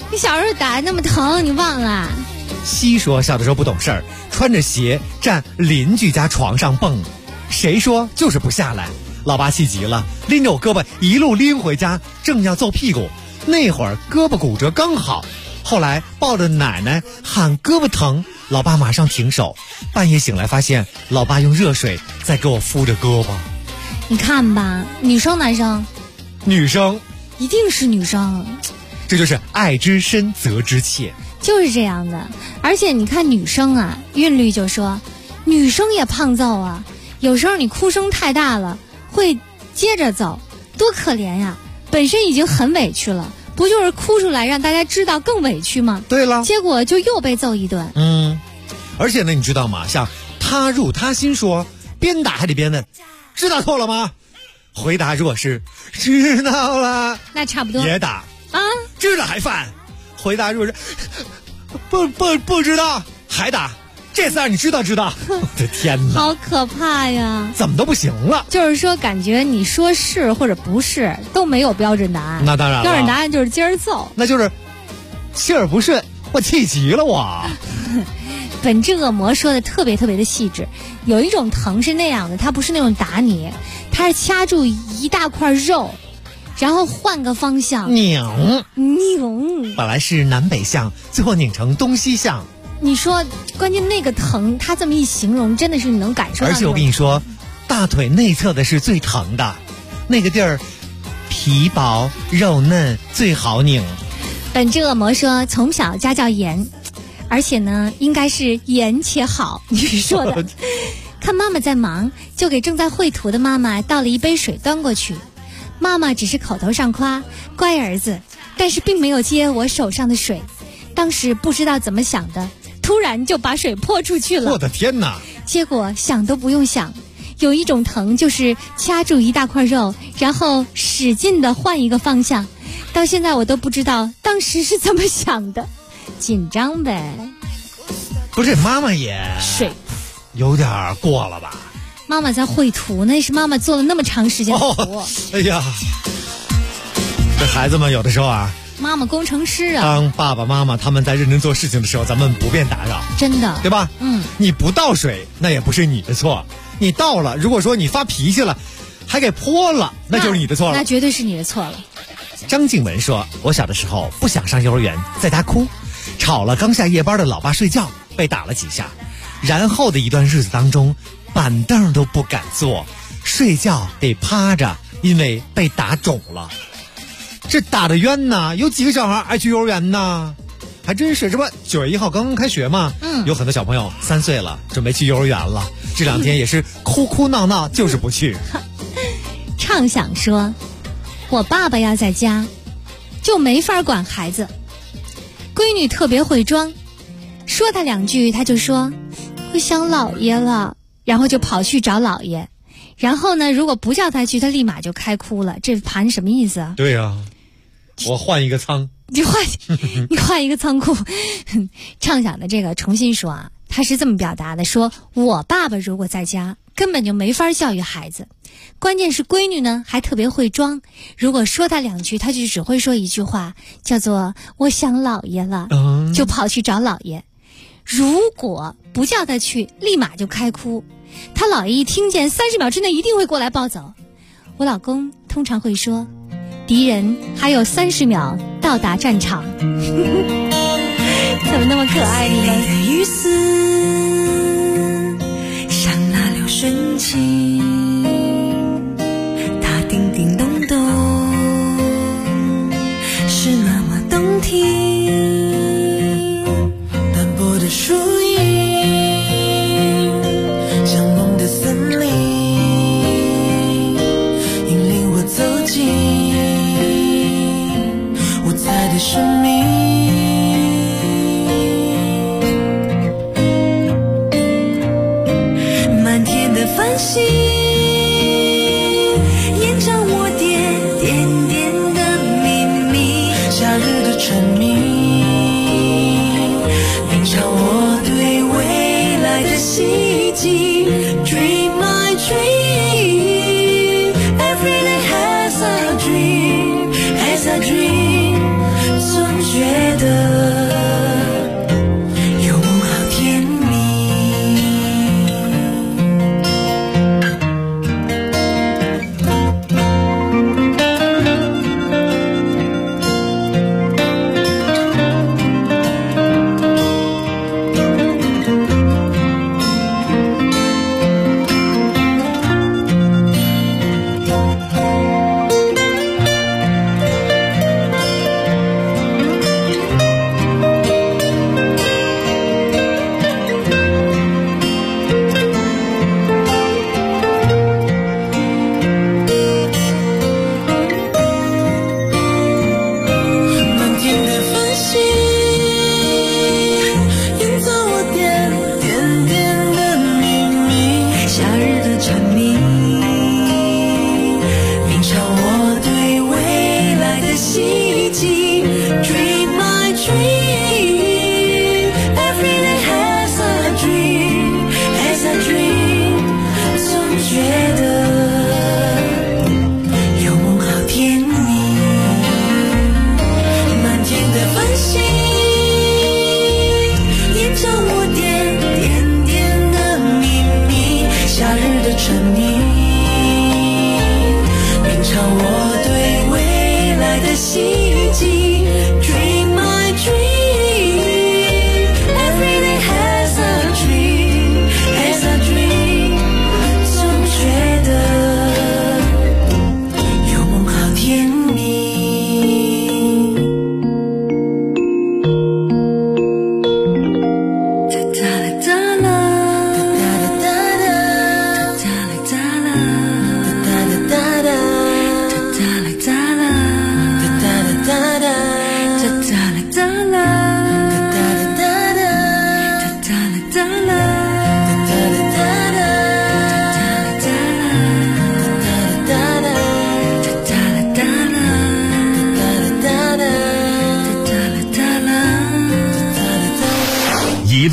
你小时候打那么疼，你忘了？ 西说小的时候不懂事儿，穿着鞋站邻居家床上蹦，谁说就是不下来。老爸气急了，拎着我胳膊一路拎回家，正要揍屁股，那会儿胳膊骨折刚好。后来抱着奶奶喊胳膊疼，老爸马上停手。半夜醒来发现老爸用热水在给我敷着胳膊。 你看吧，女生男生？ 女生。 一定是女生。 这就是爱之深责之切。 就是这样的。而且你看女生啊，韵律就说女生也胖揍啊，有时候你哭声太大了会接着走，多可怜呀，本身已经很委屈了，不就是哭出来让大家知道更委屈吗？ 对了， 结果就又被揍一顿。 而且呢，你知道吗，像他入他心说边打还得边问知道错了吗？回答如果是知道了， 那差不多也打啊， 知道还犯。回答如果是不知道还打，这次让你知道。我的天哪， 好可怕呀！ 怎么都不行了。 就是说，感觉你说是或者不是都没有标准答案。 那当然了， 标准答案就是今儿揍， 那就是气儿不顺，我气急了我。 本质恶魔说的特别的细致，有一种疼是那样的，它不是那种打你，它是掐住一大块肉，然后换个方向拧。 本来是南北向，最后拧成东西向。 你说关键那个疼，他这么一形容，真的是你能感受到。 而且我跟你说，大腿内侧的是最疼的，那个地儿皮薄肉嫩，最好拧。 本质恶魔说从小家教严，而且呢应该是严且好，你说的。看妈妈在忙，就给正在绘图的妈妈倒了一杯水端过去。妈妈只是口头上夸乖儿子，但是并没有接我手上的水。当时不知道怎么想的，突然就把水泼出去了。 我的天哪！ 结果想都不用想，有一种疼就是掐住一大块肉，然后使劲的换一个方向。到现在我都不知道当时是怎么想的，紧张呗。 不是，妈妈也水有点过了吧？ 妈妈在绘图，那是妈妈做了那么长时间的图。 哎呀，这孩子们有的时候啊， 妈妈工程师啊， 当爸爸妈妈他们在认真做事情的时候，咱们不便打扰， 真的， 对吧？你不倒水，那也不是你的错；你倒了，如果说你发脾气了，还给泼了，那就是你的错了。 那绝对是你的错了。 张静文说，我小的时候不想上幼儿园，在家哭，吵了刚下夜班的老爸睡觉，被打了几下，然后的一段日子当中，板凳都不敢坐，睡觉得趴着，因为被打肿了。这打得冤呐！有几个小孩爱去幼儿园呢？还真是，这不9月1号刚刚开学嘛，有很多小朋友3岁了，准备去幼儿园了。这2天也是哭哭闹闹，就是不去。 畅想说，我爸爸要在家，就没法管孩子。闺女特别会装，说他2句，他就说我想姥爷了，然后就跑去找姥爷。然后呢，如果不叫他去，他立马就开哭了。这盘什么意思啊？ 对呀，我换一个仓。 你换一个仓库。畅想的这个重新说啊，他是这么表达的，说我爸爸如果在家，根本就没法教育孩子。关键是闺女呢还特别会装，如果说他2句，他就只会说一句话，叫做我想姥爷了，就跑去找姥爷。如果不叫他去，立马就开哭。他姥爷一听见，30秒之内一定会过来抱走。我老公通常会说，敌人还有30秒到达战场。怎么那么可爱呢？ 雨丝像那流水情，它叮叮咚咚是那么动听，斑驳的树影像梦的森林，引领我走进我在的生命。满天的繁星延展我点点的秘密，夏日的蝉鸣吟唱我对未来的希冀。Dream my dream, every day has a dream, has a dream， 总觉得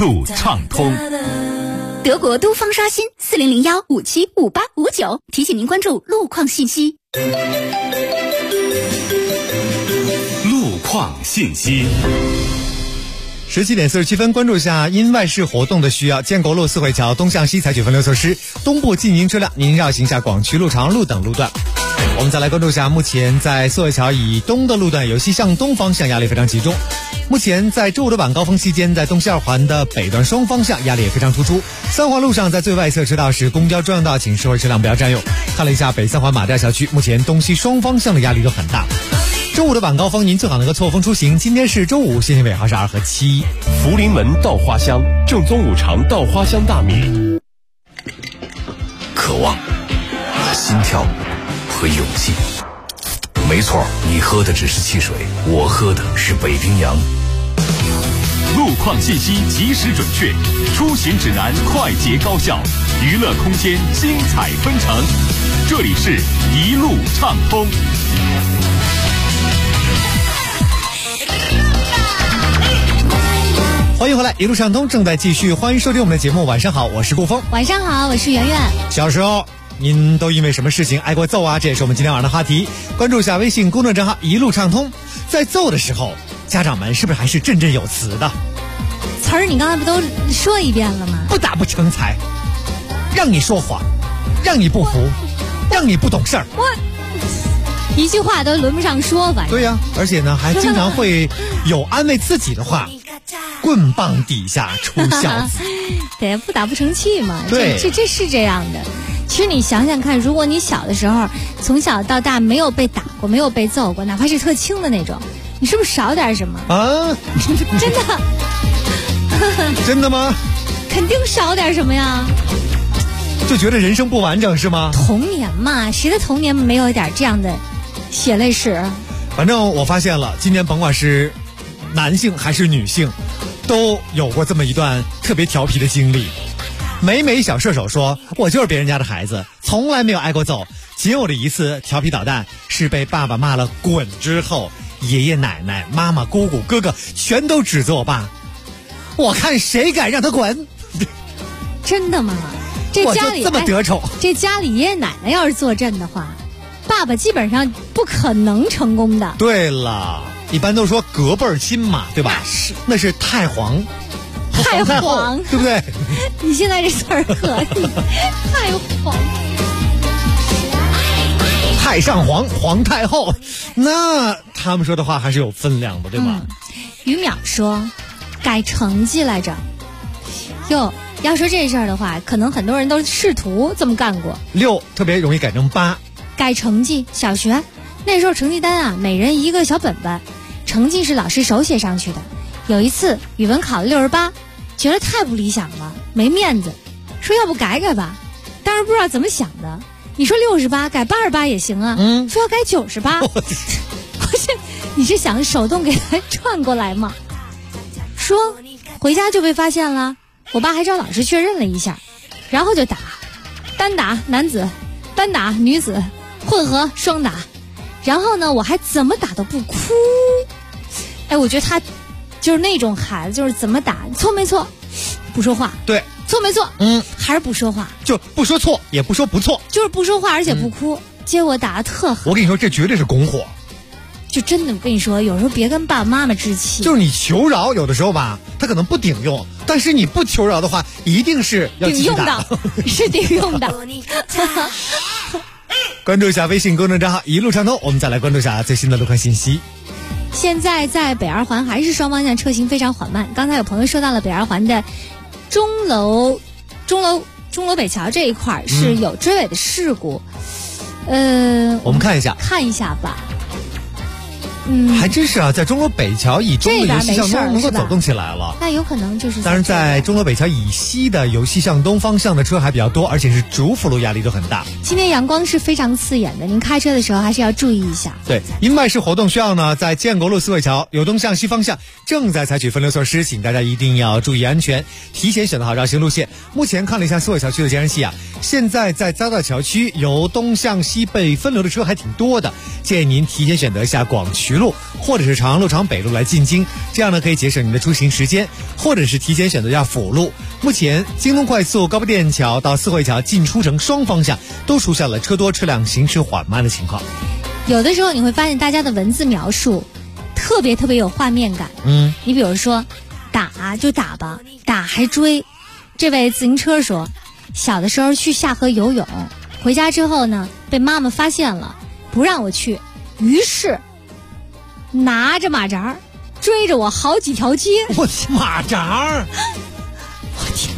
路畅通。 德国东方刷新4001575859，提醒您关注路况信息。 路况信息。 17点47分，关注一下因外事活动的需要，建国路四惠桥东向西采取分流措施，东部进行车辆您绕行下广渠路、长安路等路段。我们再来关注一下，目前在四惠桥以东的路段由西向东方向压力非常集中。目前在周五的晚高峰期间，在东西二环的北段双方向压力也非常突出。三环路上在最外侧车道是公交专用道，请社会车辆不要占用。看了一下北三环马甸小区，目前东西双方向的压力都很大。周五的晚高峰，您最好能够错峰出行。今天是周五，限行尾号是2和7。 福临门稻花香，正宗五常稻花香大米。 渴望、心跳和勇气。没错，你喝的只是汽水，我喝的是北冰洋。 路况信息及时准确，出行指南快捷高效，娱乐空间精彩纷呈。这里是一路畅通。 欢迎回来，一路畅通正在继续，欢迎收听我们的节目。晚上好，我是顾峰。 晚上好，我是圆圆。 小时候您都因为什么事情挨过揍啊？这也是我们今天晚上的话题。关注一下微信公众账号一路畅通。在揍的时候，家长们是不是还是振振有词的？ 词儿你刚才不都说一遍了吗？ 不打不成才，让你说谎，让你不服，让你不懂事儿。 我一句话都轮不上说吧？ 对呀，而且呢，还经常会有安慰自己的话。棍棒底下出孝子， 对，不打不成器嘛。 对， 这是这样的。其实你想想看，如果你小的时候从小到大没有被打过，没有被揍过，哪怕是特轻的那种，你是不是少点什么啊？ 真的？ 真的吗？ 肯定少点什么呀？ 就觉得人生不完整是吗？ 童年嘛，谁的童年没有一点这样的血泪史？ 反正我发现了，今年甭管是男性还是女性，都有过这么一段特别调皮的经历。美小射手说，我就是别人家的孩子，从来没有挨过揍，仅有的一次调皮捣蛋是被爸爸骂了滚之后，爷爷奶奶、妈妈、姑姑、哥哥全都指责我爸，我看谁敢让他滚。 真的吗？这家里我就这么得宠。 这家里爷爷奶奶要是坐镇的话，爸爸基本上不可能成功的。 对了，一般都说隔辈儿亲嘛，对吧？那是太皇， 太皇， 对不对？ 你现在这词儿可以，太皇， 太上皇，皇太后，那他们说的话还是有分量的，对吧？ 于淼说，改成绩来着。哟，要说这事儿的话，可能很多人都试图这么干过。 6特别容易改成8。 改成绩，小学那时候成绩单啊，每人一个小本本，成绩是老师手写上去的。有一次语文考了68，觉得太不理想了，没面子，说要不改改吧。当时不知道怎么想的，你说68改88也行啊，说要改98，我这你是想手动给他转过来吗？说回家就被发现了，我爸还找老师确认了一下，然后就打，单打男子，单打女子，混合双打，然后呢我还怎么打都不哭。哎，我觉得他就是那种孩子，就是怎么打错没错不说话， 对， 错没错还是不说话， 就不说错也不说不错， 就是不说话而且不哭，结果打得特狠。 我跟你说，这绝对是拱火。 就真的，我跟你说，有时候别跟爸爸妈妈置气。 就是你求饶，有的时候吧，他可能不顶用，但是你不求饶的话，一定是要继续打的， 是顶用的。 关注一下微信公众账号一路畅通，我们再来关注一下最新的路况信息。 现在在北二环还是双方向车行非常缓慢。刚才有朋友说到了北二环的钟楼北桥这一块是有追尾的事故。 我们看一下吧。 还真是啊，在钟楼北桥以东的由西向东能够走动起来了。 那有可能就是， 当然在钟楼北桥以西的由西向东方向的车还比较多，而且是主辅路压力都很大。 今天阳光是非常刺眼的，您开车的时候还是要注意一下。 对，因外事活动需要呢，在建国路四惠桥由东向西方向正在采取分流措施，请大家一定要注意安全，提前选择好绕行路线。目前看了一下四惠桥区的节燃气啊，现在在匝道桥区由东向西被分流的车还挺多的，建议您提前选择一下广渠徐路或者是长安路、长北路来进京，这样呢可以节省你的出行时间，或者是提前选择一下辅路。目前京东快速高碑店桥到四惠桥进出城双方向都出现了车多车辆行驶缓慢的情况。 有的时候你会发现大家的文字描述特别有画面感。你比如说打就打吧，打还追。这位自行车说，小的时候去下河游泳，回家之后呢被妈妈发现了，不让我去，于是拿着马扎追着我好几条街。 我马扎我天，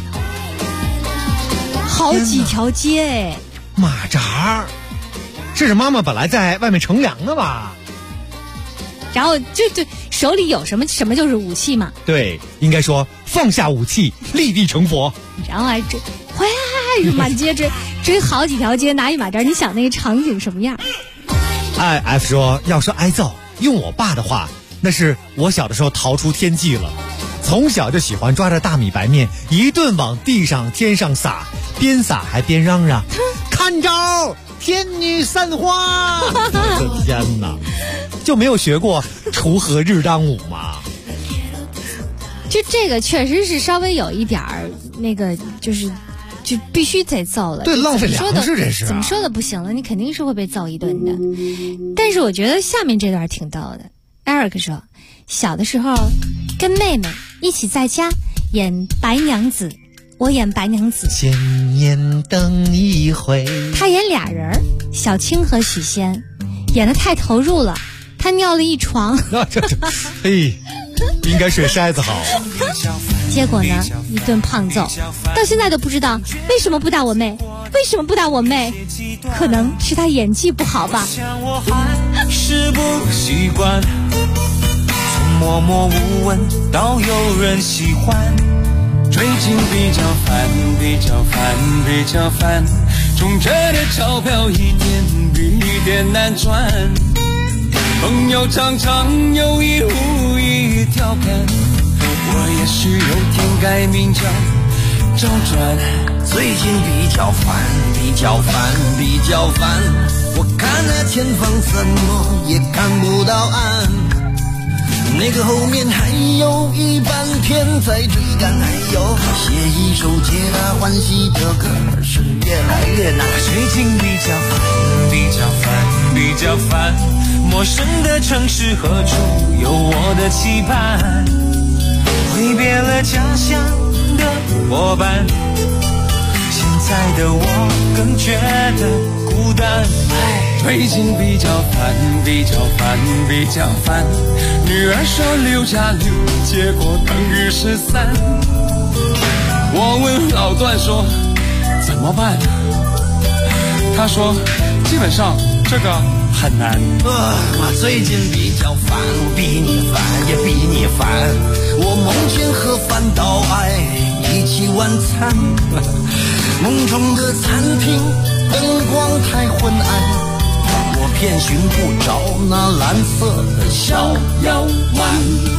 好几条街哎！ 马扎，这是妈妈本来在外面乘凉的吧？ 然后就手里有什么就是武器嘛。 对，应该说放下武器，立地成佛。 然后还追，满街追好几条街，拿一马扎，你想那个场景什么样 ？F 说，要说挨揍，用我爸的话，那是我小的时候逃出天际了。从小就喜欢抓着大米白面一顿往地上天上撒，边撒还边嚷嚷看招，天女散花。我的天哪，就没有学过锄禾日当午吗？ 就这个确实是稍微有一点那个，就必须得揍了。 对，浪费粮食这是。 怎么说的不行了？你肯定是会被揍一顿的。但是我觉得下面这段挺逗的。Eric 说，小的时候跟妹妹一起在家演白娘子，我演白娘子， 千年等一回。 他演俩人，小青和许仙，演得太投入了，他尿了一床。 嘿，应该睡筛子好。 结果呢，一顿胖揍，到现在都不知道为什么不打我妹，为什么不打我妹？可能是他演技不好吧。 是不习惯，从默默无闻到有人喜欢，最近比较烦，中着的钞票一点比一点难赚，朋友常常有意无意调侃，我也许有天改名叫周转。最近比较烦，我看那前方怎么也看不到岸，那个后面还有一半天在追赶，还有写一首皆大欢喜的歌是越来越难。最近比较烦，陌生的城市何处有我的期盼，挥别了家乡的伙伴，现在的我更觉得孤单。最近比较烦，女儿说6+6结果等于13，我问老段说怎么办，他说基本上这个很难。我最近比较烦，比你烦也比你烦，我梦见和饭岛爱一起晚餐，梦中的餐厅灯光太昏暗，我偏寻不着那蓝色的小腰丸。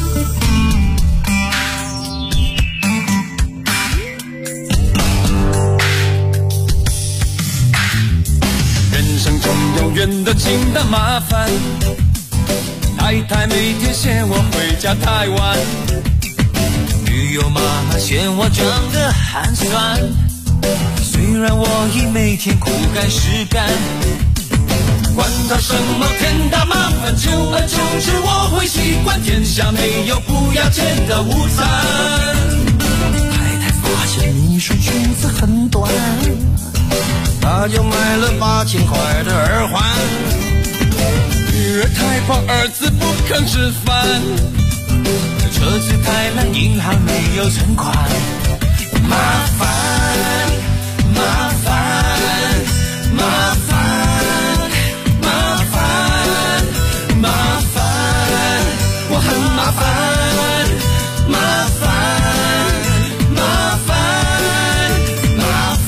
人生中永远都经得麻烦，太太每天嫌我回家太晚，女友妈妈嫌我长得寒酸，虽然我已每天苦干实干，管他什么天大麻烦，久而久之我会习惯，天下没有不要钱的午餐。太太发现你说裙子很短，他就买了8000块的耳环。女儿太胖，儿子不肯吃饭，车子太烂，银行没有存款。麻烦，麻烦，麻烦，麻烦，麻烦，我很麻烦，麻烦，麻烦，麻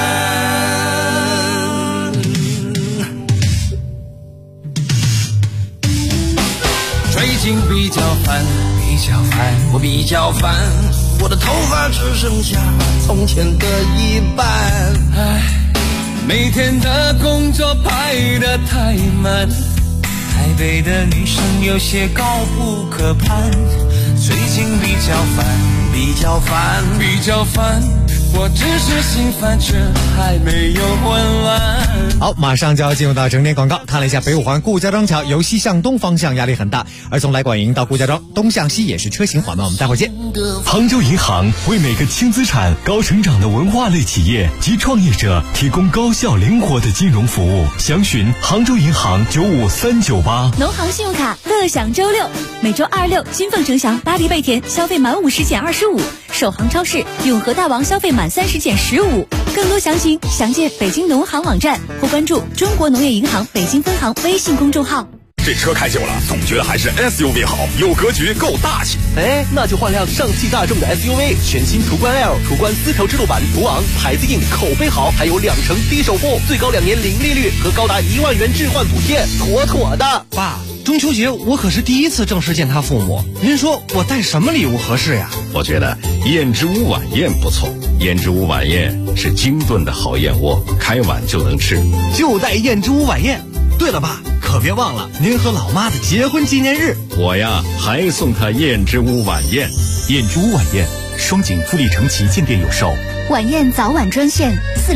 烦。最近比较烦，我比较烦，我的头发只剩下从前的一半。唉，每天的工作排得太满， 台北的女生有些高不可攀，最近比较烦，我只是心烦，却还没有混乱。 好，马上就要进入到整点广告。看了一下北五环顾家庄桥由西向东方向压力很大，而从来广营到顾家庄东向西也是车行缓慢。我们待会儿见。 杭州银行为每个轻资产、高成长的文化类企业及创业者提供高效灵活的金融服务。详询杭州银行95398。 农行信用卡乐享周六，每周2、6金凤城祥、巴黎贝甜消费满50减25，首航超市永和大王消费满30减15。更多详情详见北京农行网站或关注中国农业银行北京分行微信公众号。 这车开久了，总觉得还是 SUV 好，有格局，够大气。 那就换辆上汽大众的 SUV， 全新途观 L， 途观丝绸之路版，途昂，牌子硬，口碑好，还有2成低首付，最高2年零利率和高达1万元置换补贴，妥妥的。 爸，中秋节我可是第一次正式见他父母，您说我带什么礼物合适呀？ 我觉得燕之屋晚宴不错，燕之屋晚宴是精炖的好燕窝，开碗就能吃， 就带燕之屋晚宴。对了，爸，可别忘了您和老妈的结婚纪念日。 我呀，还送他燕之屋晚宴。 燕之屋晚宴，双井富力城旗舰店有售。 晚宴早晚专线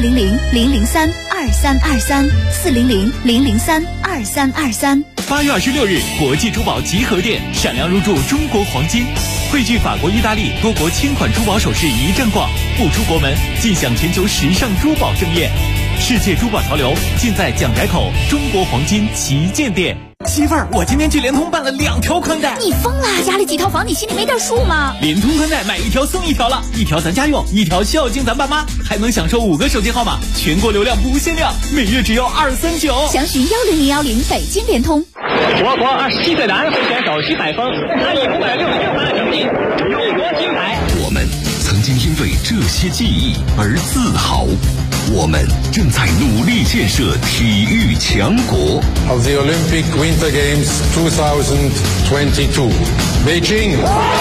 400-003-2323，400-003-2323。 8月26日，国际珠宝集合店，闪亮入驻中国黄金，汇聚法国、意大利多国千款珠宝首饰一站逛，不出国门尽享全球时尚珠宝盛宴。世界珠宝潮流尽在蒋宅口中国黄金旗舰店。 媳妇儿，我今天去联通办了2条宽带。 你疯了？家里几套房，你心里没点数吗？ 联通宽带买1条送1条了，1条咱家用，1条孝敬咱爸妈，还能享受5个手机号码，全国流量不限量，每月只要239。 详询10010北京联通。 我国27岁男会选手徐海峰，他以566分成绩勇夺金牌。 我们曾经因为这些记忆而自豪，我们正在努力建设体育强国。 Of the Olympic Winter Games 2022, Beijing。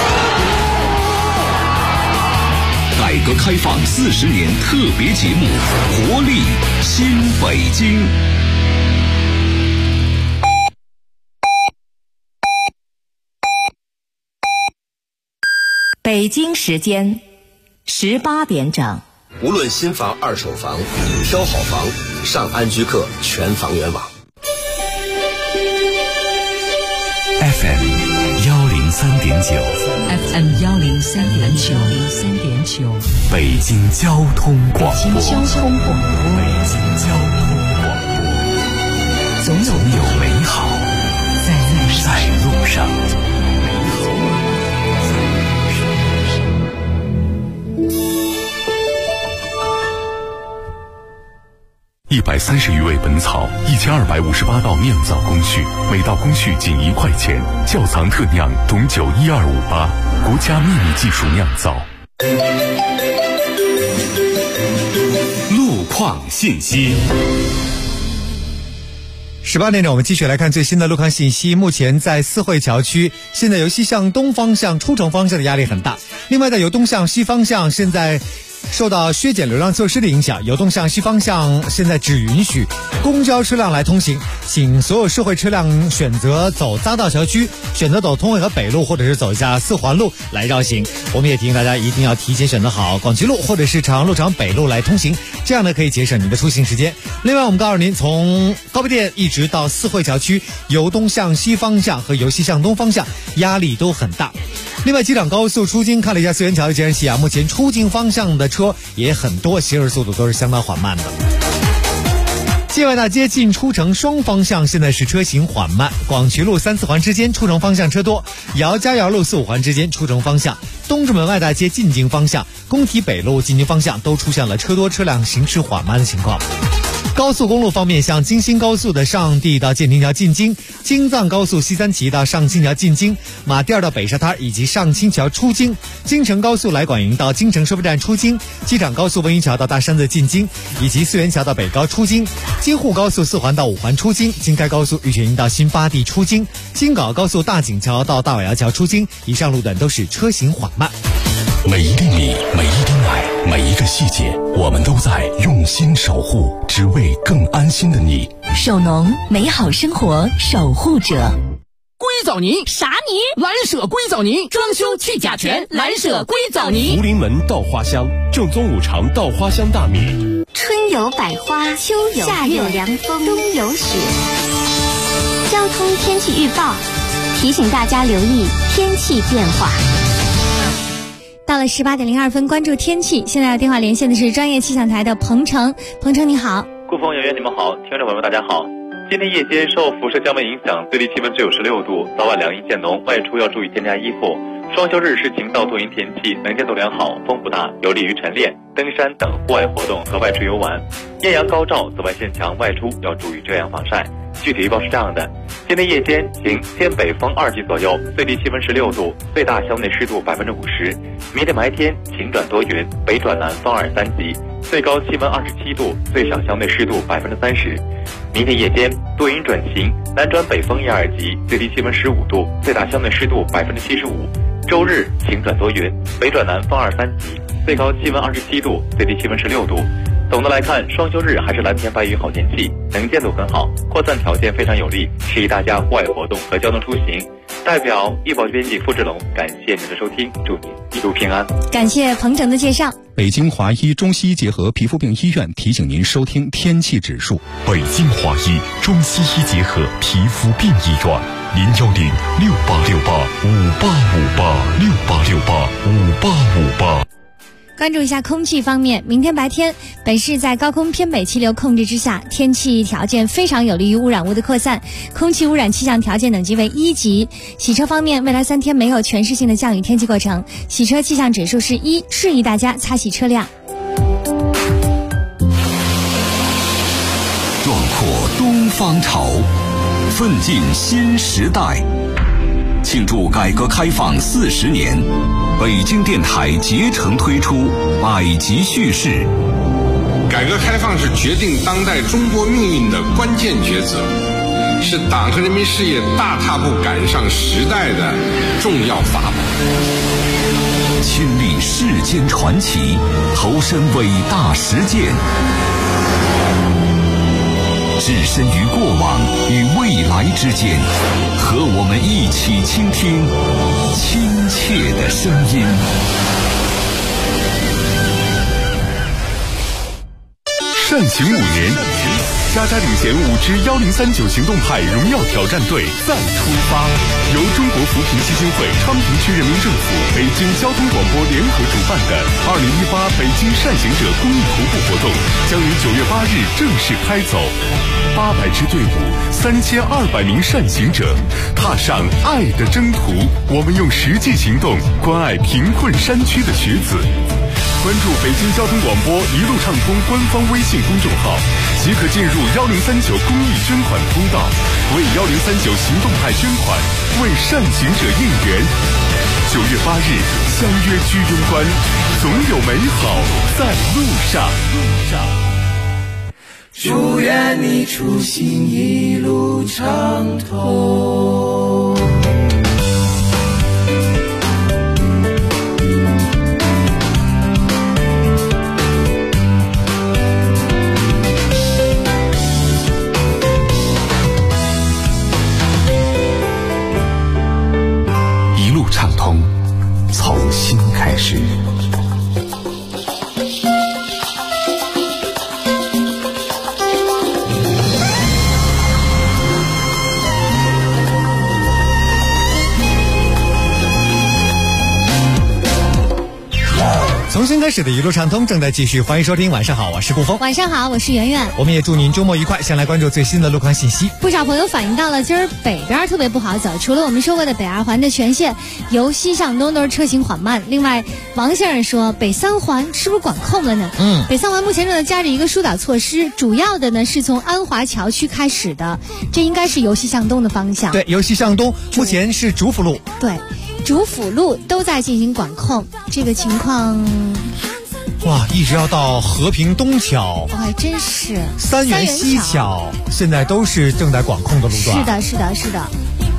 改革开放40年特别节目，活力新北京。 北京时间18点整。 无论新房、二手房，挑好房，上安居客全房源网。 FM 103.9 FM 103.9 北京交通广播。 北京交通广播。总有美好在路上。 130余味本草，1258道酿造工序，每道工序仅1块钱。窖藏特酿董酒12588，国家秘密技术酿造。 路况信息。 18点整，我们继续来看最新的路况信息。目前在四惠桥区，现在由西向东方向出城方向的压力很大。另外，由东向西方向，现在受到削减流量措施的影响，由东向西方向现在只允许公交车辆来通行，请所有社会车辆选择走匝道桥区，选择走通惠河北路或者是走一下四环路来绕行。我们也提醒大家一定要提前选择好广渠路或者是长安路场北路来通行，这样呢可以节省您的出行时间。另外，我们告诉您，从高碑店一直到四惠桥区，由东向西方向和由西向东方向压力都很大。另外，机场高速出京看了一下四元桥的节日目前出京方向的车也很多，行驶速度都是相当缓慢的。界外大街进出城双方向现在是车行缓慢，广渠路3、4环之间出城方向车多，姚家窑路4、5环之间出城方向，东直门外大街进京方向、工体北路进京方向都出现了车多车辆行驶缓慢的情况。高速公路方面，像京新高速的上地到建亭桥进京，京藏高速西三旗到上清桥进京，马甸到北沙滩以及上清桥出京，京承高速来广营到京承收费站出京，机场高速温榆桥到大山子进京，以及四元桥到北高出京，京沪高速4环到5环出京，京开高速玉泉营到新发地出京，京港高速大井桥到大瓦窑桥出京，以上路段都是车行缓慢。 每一粒米，每一滴奶，每一个细节，我们都在用心守护，只为更安心的你。 首农，美好生活守护者。 硅藻泥啥泥？ 蓝舍硅藻泥，装修去甲醛，蓝舍硅藻泥。 福临门稻花香，正宗五常稻花香大米。 春有百花，秋有夏有凉风，冬有雪。交通天气预报提醒大家留意天气变化。 到了18点02分，关注天气。现在的电话连线的是专业气象台的彭程。彭程你好。 顾峰、圆圆你们好，听众朋友们大家好。今天夜间受辐射降温影响，最低气温只有16度，早晚凉意渐浓，外出要注意添加衣服。双休日是晴到多云天气，能见度良好，风不大，有利于晨练、登山等户外活动和外出游玩。艳阳高照，紫外线强，外出要注意遮阳防晒。具体预报是这样的：今天夜间晴，偏北风2级左右，最低气温16度，最大相对湿度50%。明天白天晴转多云，北转南风2、3级，最高气温27度，最小相对湿度30%。明天夜间多云转晴，南转北风1、2级，最低气温15度，最大相对湿度75%。周日晴转多云，北转南风2、3级，最高气温27度，最低气温16度。总的来看，双休日还是蓝天白云好天气，能见度很好，扩散条件非常有利，适宜大家户外活动和交通出行。代表易宝编辑付志龙，感谢您的收听，祝您一路平安。 感谢彭程的介绍。 北京华医中西医结合皮肤病医院提醒您收听天气指数。 北京华医中西医结合皮肤病医院，0106868585858，68685858。 关注一下空气方面，明天白天本市在高空偏北气流控制之下，天气条件非常有利于污染物的扩散，空气污染气象条件等级为1级。洗车方面，未来3天没有全市性的降雨天气构成，洗车气象指数是1，适宜大家擦洗车辆。 壮阔东方潮，奋进新时代。庆祝改革开放40年，北京电台竭诚推出百集叙事。 改革开放是决定当代中国命运的关键抉择，是党和人民事业大踏步赶上时代的重要法宝。 亲历世间传奇，投身伟大实践，置身于过往与未来之间，和我们一起倾听亲切的声音。 善行5年，嘉嘉领衔5支1039行动派荣耀挑战队再出发。由中国扶贫基金会、昌平区人民政府、北京交通广播联合主办的2018北京善行者公益徒步活动将于9月8日正式开走。800支队伍，3200名善行者，踏上爱的征途。我们用实际行动关爱贫困山区的学子。关注北京交通广播一路畅通官方微信公众号，即可进入1039公益捐款通道，为1039行动派捐款，为善行者应援。9月8日相约居庸关，总有美好在路上。 祝愿你出行一路畅通。 一路畅通，从心开始。 从新开始的一路畅通正在继续，欢迎收听。晚上好，我是顾峰。 晚上好，我是圆圆。 我们也祝您周末愉快。先来关注最新的路况信息。 不少朋友反映到了今儿北边特别不好走，除了我们说过的北2环的全线由西向东都是车行缓慢。另外，王先生说北3环是不是管控了呢？北3环目前正在加着一个疏导措施，主要的呢是从安华桥区开始的，这应该是由西向东的方向。 对，由西向东，目前是主辅路。 对，主辅路都在进行管控，这个情况。 哇，一直要到和平东桥， 还真是三元西桥，现在都是正在管控的路段。 是的。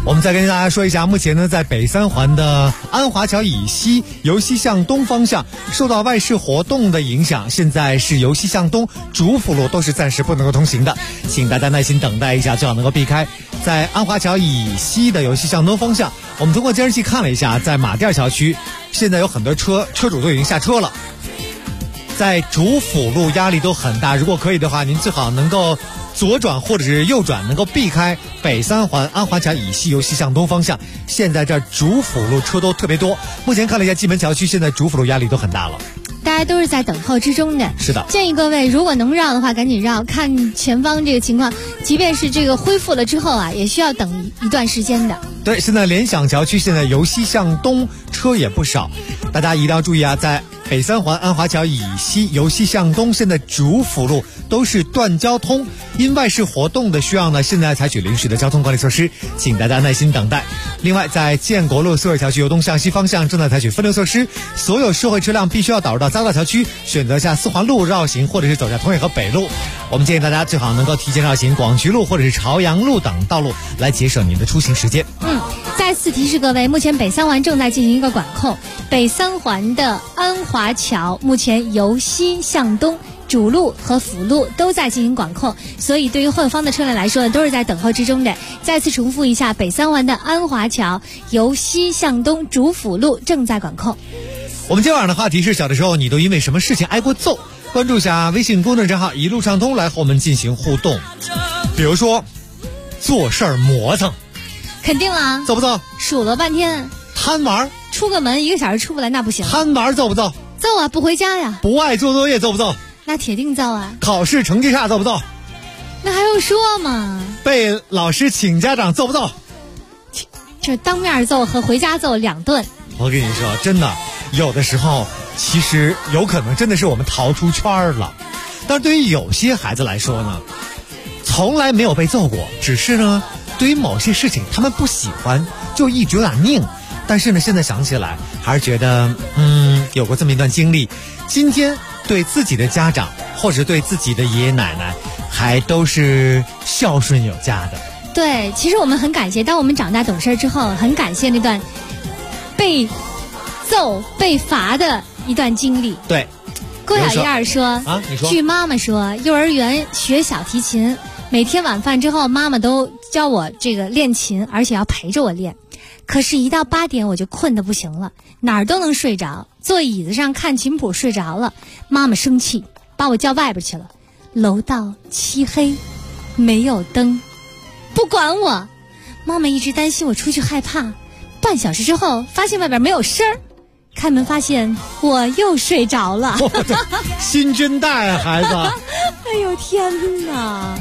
我们再跟大家说一下，目前呢，在北三环的安华桥以西由西向东方向受到外事活动的影响，现在是由西向东主辅路都是暂时不能够通行的，请大家耐心等待一下，最好能够避开在安华桥以西的由西向东方向。我们通过监视器看了一下，在马甸桥区现在有很多车主都已经下车了，在主辅路压力都很大，如果可以的话，您最好能够左转或者是右转，能够避开北三环安华桥以西由西向东方向。现在这主辅路车都特别多，目前看了一下蓟门桥区，现在主辅路压力都很大了， 大家都是在等候之中的。 是的， 建议各位如果能绕的话赶紧绕，看前方这个情况，即便是这个恢复了之后啊，也需要等一段时间的。 对，现在联想桥区现在由西向东车也不少，大家一定要注意啊，在北三环安华桥以西由西向东现在主辅路都是断交通，因外事活动的需要呢，现在采取临时的交通管理措施，请大家耐心等待。另外，在建国路四惠桥区由东向西方向正在采取分流措施，所有社会车辆必须要导入到匝道桥区，选择下四环路绕行，或者是走下通惠河北路。我们建议大家最好能够提前绕行广渠路或者是朝阳路等道路，来节省您的出行时间。 再次提示各位，目前北三环正在进行一个管控，北三环的安华桥目前由西向东主路和辅路都在进行管控，所以对于后方的车辆来说呢，都是在等候之中的。再次重复一下，北三环的安华桥由西向东主辅路正在管控。 我们今晚的话题是，小的时候你都因为什么事情挨过揍？关注一下微信公众账号一路畅通来和我们进行互动。比如说做事儿磨蹭， 肯定啦， 揍不揍？ 数了半天， 贪玩， 出个门1个小时出不来，那不行。 贪玩揍不揍？ 揍啊，不回家呀。 不爱做作业揍不揍？ 那铁定揍啊。 考试成绩差揍不揍？ 那还用说吗？ 被老师请家长揍不揍？ 这当面揍和回家揍两顿。 我跟你说，真的，有的时候其实有可能真的是我们逃出圈了。但是对于有些孩子来说呢，从来没有被揍过，只是呢对于某些事情他们不喜欢，就一直有点拧。但是呢现在想起来还是觉得有过这么一段经历，今天对自己的家长或者对自己的爷爷奶奶还都是孝顺有加的。 对，其实我们很感谢，当我们长大懂事之后，很感谢那段被揍被罚的一段经历。 对， 郭小燕说啊，你说， 据妈妈说，幼儿园学小提琴，每天晚饭之后妈妈都教我这个练琴，而且要陪着我练。可是一到8点我就困得不行了，哪儿都能睡着，坐椅子上看琴谱睡着了，妈妈生气把我叫外边去了，楼道漆黑没有灯，不管我。妈妈一直担心我出去害怕，半小时之后发现外边没有声儿，开门发现我又睡着了。 新军带啊，孩子。 哎呦天哪！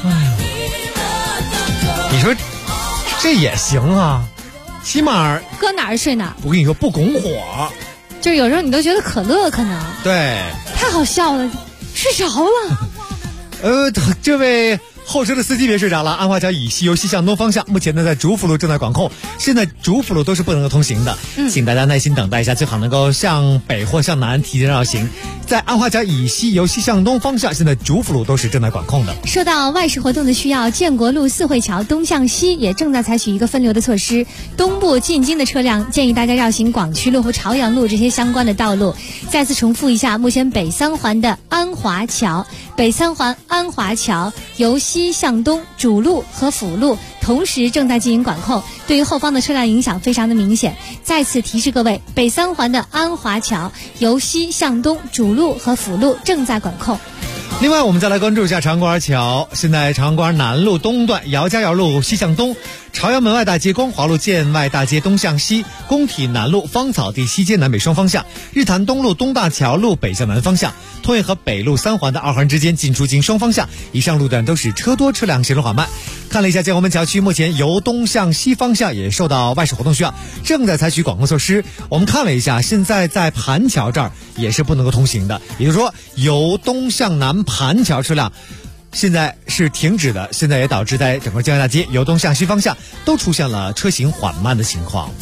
你说这也行啊，起码搁哪儿睡哪儿。 我跟你说，不拱火， 就是有时候你都觉得可乐可能。 对， 太好笑了，睡着了。 这位后车的司机别睡着了。安华桥以西由西向东方向，目前呢在主辅路正在管控，现在主辅路都是不能够通行的，请大家耐心等待一下，最好能够向北或向南提前绕行。在安华桥以西由西向东方向，现在主辅路都是正在管控的。 受到外事活动的需要，建国路四惠桥东向西也正在采取一个分流的措施，东部进京的车辆建议大家绕行广渠路和朝阳路这些相关的道路。再次重复一下，目前北三环的安华桥，北三环安华桥由西向东主路和辅路同时正在进行管控，对于后方的车辆影响非常的明显。再次提示各位，北三环的安华桥由西向东主路和辅路正在管控。 另外我们再来关注一下长官桥，现在长官南路东段姚家窑路西向东，朝阳门外大街光华路建外大街东向西，工体南路芳草地西街南北双方向，日坛东路东大桥路北向南方向，通惠河北路3环的2环之间进出京双方向，以上路段都是车多车辆行驶缓慢。看了一下建国门桥区，目前由东向西方向也受到外事活动需要，正在采取管控措施。我们看了一下，现在在盘桥这儿也是不能够通行的，也就是说由东向南盘桥车辆现在是停止的，现在也导致在整个江外大街由东向西方向都出现了车行缓慢的情况。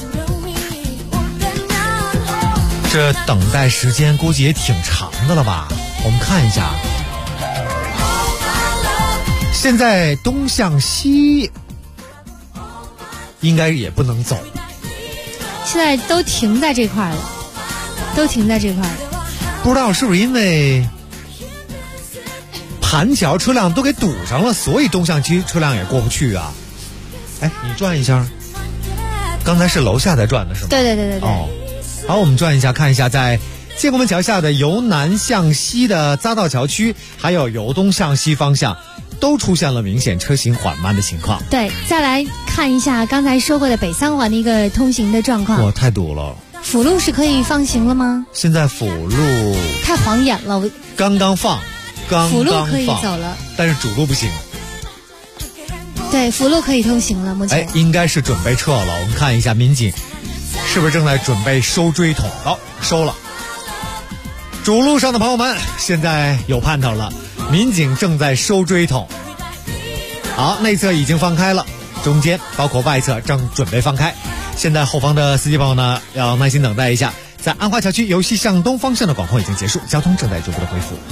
这等待时间估计也挺长的了吧？我们看一下，现在东向西应该也不能走。 现在都停在这块了，不知道是不是因为盘桥车辆都给堵上了，所以东向西车辆也过不去啊。哎，你转一下，刚才是楼下在转的是吗？ 对。 哦，好，我们转一下，看一下在建国门桥下的由南向西的匝道桥区，还有由东向西方向，都出现了明显车行缓慢的情况。 对，再来看一下刚才说过的北三环的一个通行的状况。 哇，太堵了。 辅路是可以放行了吗？ 现在辅路太晃眼了， 刚刚放， 辅路可以走了， 但是主路不行。 对，辅路可以通行了，目前。 应该是准备撤了。我们看一下民警是不是正在准备收锥桶？收了。主路上的朋友们，现在有盼头了，民警正在收锥桶。好，内侧已经放开了，中间包括外侧正准备放开。现在后方的司机朋友呢，要耐心等待一下。在安华桥区由西向东方向的管控已经结束，交通正在逐步的恢复。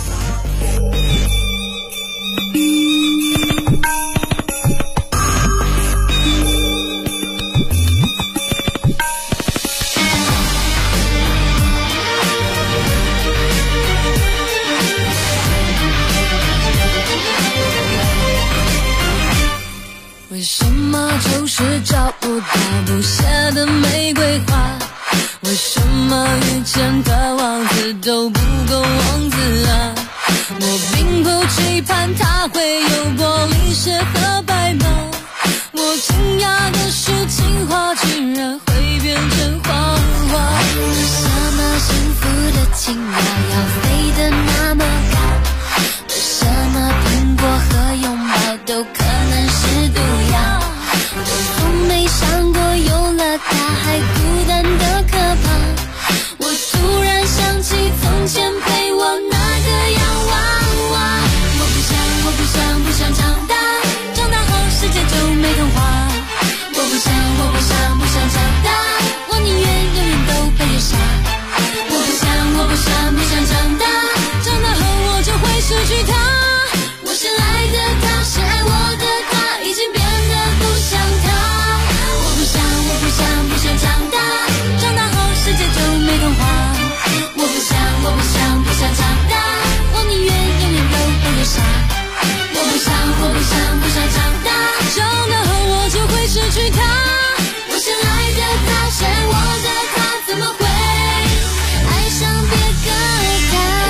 为什么就是找不到不谢的玫瑰花？为什么遇见的王子都不够王子啊？我并不期盼他会有玻璃鞋和白马，我惊讶的是情话居然会变成谎话。为什么幸福的青鸟要飞得那么高？为什么苹果和拥抱都可能是毒药？我从没想过有了它还孤单的可怕。我突然想起从前陪我那个洋娃娃。我不想长大，长大后世界就没童话。我不想长大，我宁愿永远都被人杀。我不想长大，长大后我就会失去他。我深爱的他，深爱我的他，已经变得不像他。我不想长大，长大后世界就没童话。我不想长大，我宁愿永远都被人杀。我不想长大，长大后我就会失去他。我深爱的他，深爱我的他，怎么会爱上别个他？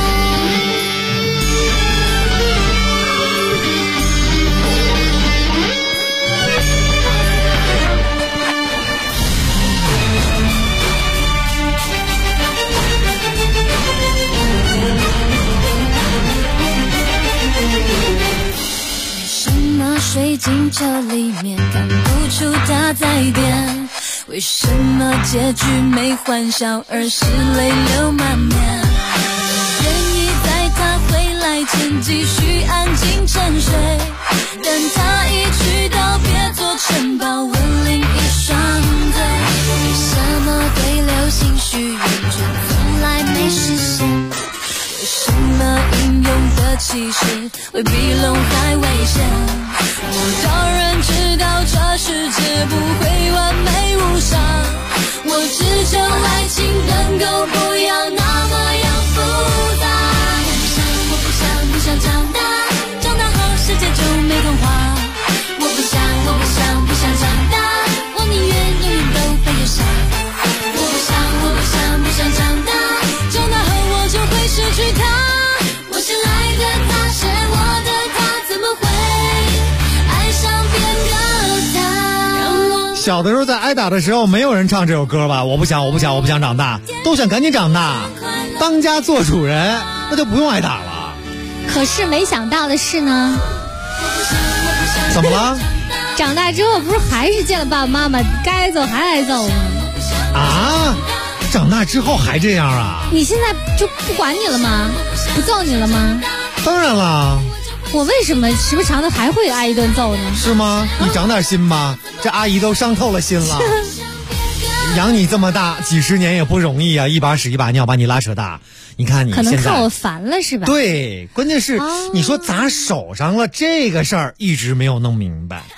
睡进这里面看不出他在变，为什么结局没欢笑而是泪流满面？愿意在他回来前继续安静沉睡，但他一去到别做城堡吻另一双腿。为什么对流星许愿却从来没实现？为什么英勇的骑士会比龙还危险？我当然知道这世界不会完美无伤，我只求爱情能够不要那么样复杂。我不想长大，长大后世界就没童话。我不想长大，我宁愿永远都被人杀。我不想长大，长大后我就会失去他。我深爱的他，深爱我的他，怎么会爱上别个他？ 小的时候在挨打的时候，没有人唱这首歌吧？我不想长大，都想赶紧长大，当家做主人，那就不用挨打了。 可是没想到的是呢， 怎么了？ 长大之后不是还是见了爸爸妈妈，该揍还挨揍吗？ 啊，长大之后还这样啊？ 你现在就不管你了吗？不揍你了吗？ 当然了。 我为什么时不常的还会挨一顿揍呢？ 是吗？你长点心吧，这阿姨都伤透了心了。养你这么大几十年也不容易啊，一把屎一把尿把你拉扯大。你看你现在可能看我烦了是吧？ 对，关键是你说砸手上了这个事儿一直没有弄明白。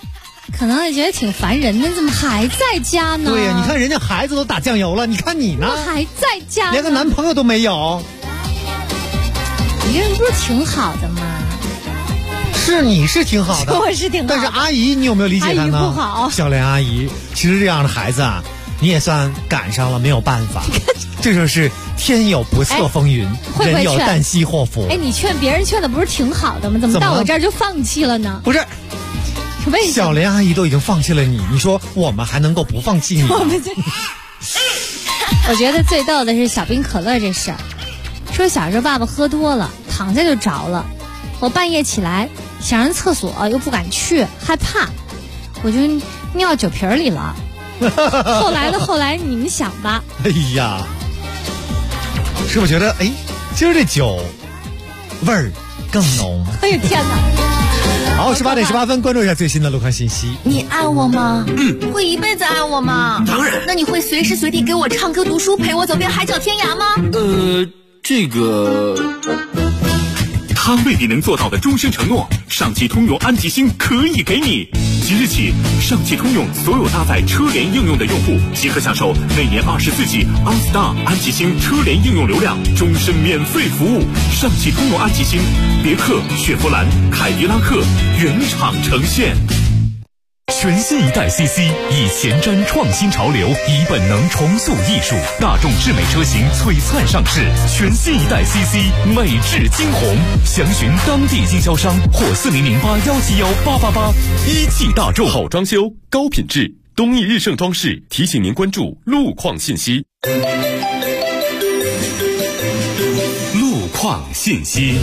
可能也觉得挺烦人的，怎么还在家呢？ 对呀，你看人家孩子都打酱油了，你看你呢？ 我还在家呢， 连个男朋友都没有。 你这人不是挺好的吗？ 是你是挺好的， 我是挺好的， 但是阿姨你有没有理解她呢？ 阿姨不好， 小莲阿姨，其实这样的孩子啊，你也算赶上了，没有办法。这就是天有不测风云，人有旦夕祸福。 哎，你劝别人劝的不是挺好的吗？怎么到我这儿就放弃了呢？ 不是， 为什么？ 小莲阿姨都已经放弃了你，你说我们还能够不放弃你吗？ 我觉得最逗的是小冰可乐这事儿，说小时候爸爸喝多了，躺下就着了，我半夜起来想上厕所又不敢去，害怕，我就尿酒瓶里了。后来你们想吧。 哎呀，是不是觉得今儿这酒味儿更浓？ 哎呦天哪！ 好，18点18分，关注一下最新的路况信息。 你爱我吗？会一辈子爱我吗？ 当然。 那你会随时随地给我唱歌读书，陪我走遍海角天涯吗？ 这个。 他未必能做到的终身承诺，上汽通用安吉星可以给你。即日起，上汽通用所有搭载车联应用的用户即可享受每年24G OnStar 安吉星车联应用流量终身免费服务。上汽通用安吉星，别克、雪佛兰、凯迪拉克原厂呈现。 全新一代 CC 以前瞻创新潮流，以本能重塑艺术，大众智美车型璀璨上市。全新一代 CC 美至惊鸿，详询当地经销商或4008171888。一汽大众好装修，高品质，东益日盛装饰提醒您关注路况信息。 路况信息。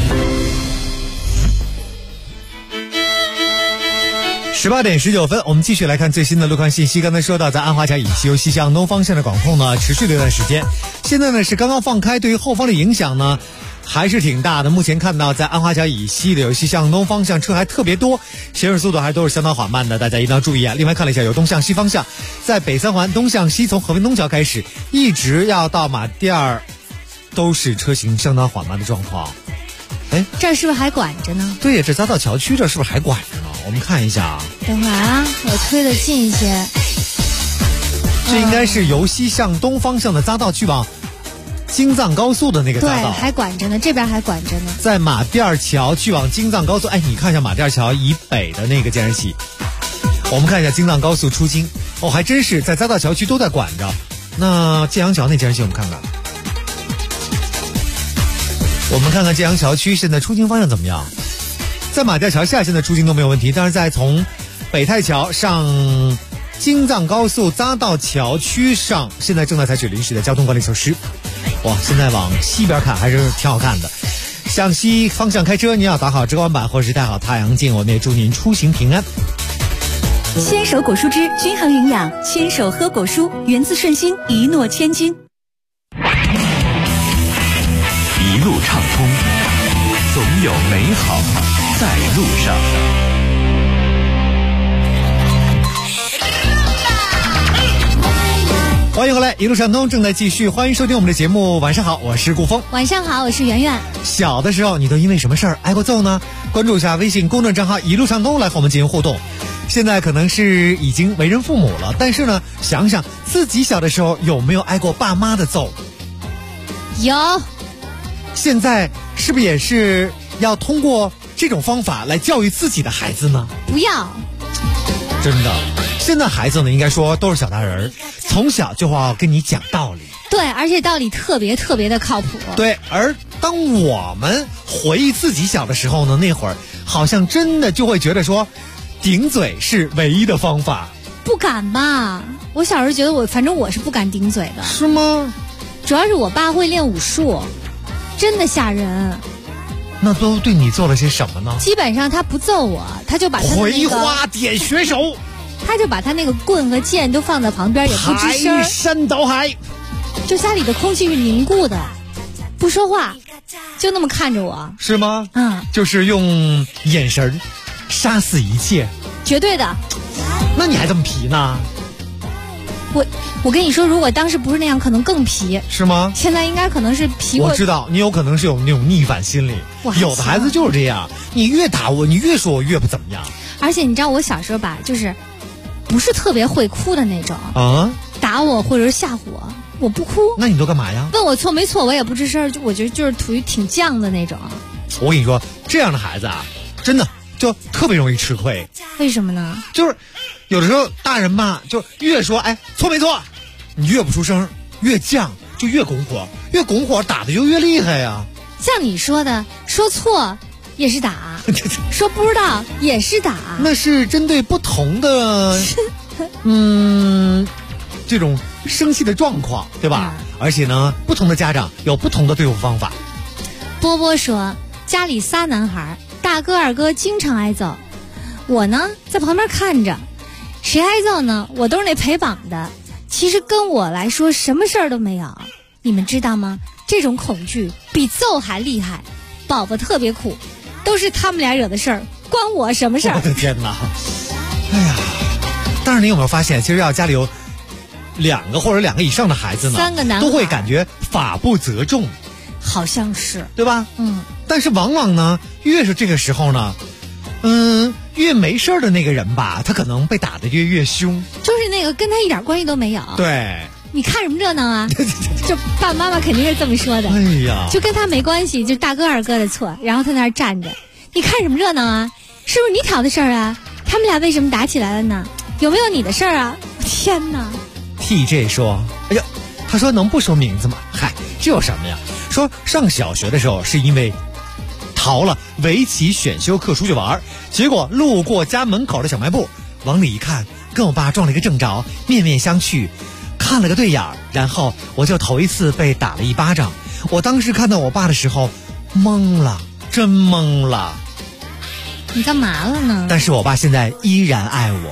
18点19分，我们继续来看最新的路况信息。刚才说到，在安华桥以西由西向东方向的管控呢，持续了一段时间。现在呢是刚刚放开，对于后方的影响呢还是挺大的。目前看到在安华桥以西的由西向东方向车还特别多，行驶速度还都是相当缓慢的，大家一定要注意啊。另外看了一下，由东向西方向，在北三环东向西，从和平东桥开始，一直要到马甸儿，都是车行相当缓慢的状况。 这儿是不是还管着呢？ 对呀，这匝道桥区这是不是还管着呢？我们看一下啊。 等会儿啊，我推得近一些。 这应该是由西向东方向的匝道去往京藏高速的那个匝道。 对，还管着呢，这边还管着呢。 在马甸桥去往京藏高速，你看一下马甸桥以北的那个监视器。我们看一下京藏高速出京，还真是在匝道桥区都在管着。那建阳桥那监视器我们看看。我们看看建阳桥区现在出京方向怎么样。在马甸桥下现在出京都没有问题，但是在从北太桥上京藏高速匝道桥区上，现在正在采取临时的交通管理措施。哇，现在往西边看还是挺好看的。向西方向开车，您要打好遮光板或是戴好太阳镜，我们也祝您出行平安。 牵手果蔬汁均衡营养，牵手喝果蔬，源自顺心，一诺千金。 一路畅通，总有美好在路上。 欢迎回来，一路畅通正在继续，欢迎收听我们的节目。晚上好，我是顾峰。 晚上好，我是圆圆。 小的时候，你都因为什么事儿挨过揍呢？关注一下微信公众账号一路畅通来和我们进行互动。现在可能是已经为人父母了，但是呢，想想自己小的时候有没有挨过爸妈的揍？ 有。 现在是不是也是要通过这种方法来教育自己的孩子呢？ 不要。 真的，现在孩子呢，应该说都是小大人，从小就要跟你讲道理。 对，而且道理特别特别的靠谱。 对，而当我们回忆自己小的时候呢，那会儿好像真的就会觉得说，顶嘴是唯一的方法。 不敢吧？我小时候觉得反正我是不敢顶嘴的。 是吗？ 主要是我爸会练武术，真的吓人。 那都对你做了些什么呢？ 基本上他不揍我，他就把他葵花点穴手， 他就把他那个棍和剑都放在旁边，也不吱声。 排山倒海， 就家里的空气是凝固的，不说话，就那么看着我。 是吗？ 嗯， 就是用眼神杀死一切。 绝对的。 那你还这么皮呢？ 我跟你说，如果当时不是那样，可能更皮。 是吗？ 现在应该可能是皮过。 我知道你有可能是有那种逆反心理，有的孩子就是这样，你越打我，你越说我越不怎么样。 而且你知道我小时候吧，就是不是特别会哭的那种啊， 打我或者是吓唬我不哭。 那你都干嘛呀？ 问我错没错我也不吱声，我觉得就是处于挺犟的那种。 我跟你说，这样的孩子啊，真的就特别容易吃亏。 为什么呢？ 就是有的时候大人吧，就越说错没错，你越不出声，越犟就越拱火，越拱火打的就越厉害呀。 像你说的，说错也是打，说不知道也是打， 那是针对不同的这种生气的状况，对吧？而且呢，不同的家长有不同的对付方法。 波波说，家里仨男孩，大哥二哥经常挨揍，我呢在旁边看着，谁挨揍呢？我都是那陪绑的。其实跟我来说什么事儿都没有，你们知道吗？这种恐惧比揍还厉害，宝宝特别苦，都是他们俩惹的事儿，关我什么事儿？ 我的天哪！哎呀，但是你有没有发现，其实要家里有2个或者2个以上的孩子呢， 3个男孩都会感觉法不责众， 好像是， 对吧？但是往往呢，越是这个时候呢，越没事的那个人吧，他可能被打得越凶， 就是那个跟他一点关系都没有。 对， 你看什么热闹啊？就爸爸妈妈肯定是这么说的。 哎呀， 就跟他没关系，就大哥二哥的错，然后他在那儿站着，你看什么热闹啊？是不是你挑的事儿啊？他们俩为什么打起来了呢？有没有你的事儿啊？天哪 ！TJ 说，哎呀，他说能不说名字吗？嗨，这有什么呀？说上小学的时候是因为逃了围棋选修课出去玩，结果路过家门口的小卖部，往里一看，跟我爸撞了一个正着，面面相觑，看了个对眼，然后我就头一次被打了一巴掌。我当时看到我爸的时候懵了，真懵了。 你干嘛了呢？ 但是我爸现在依然爱我。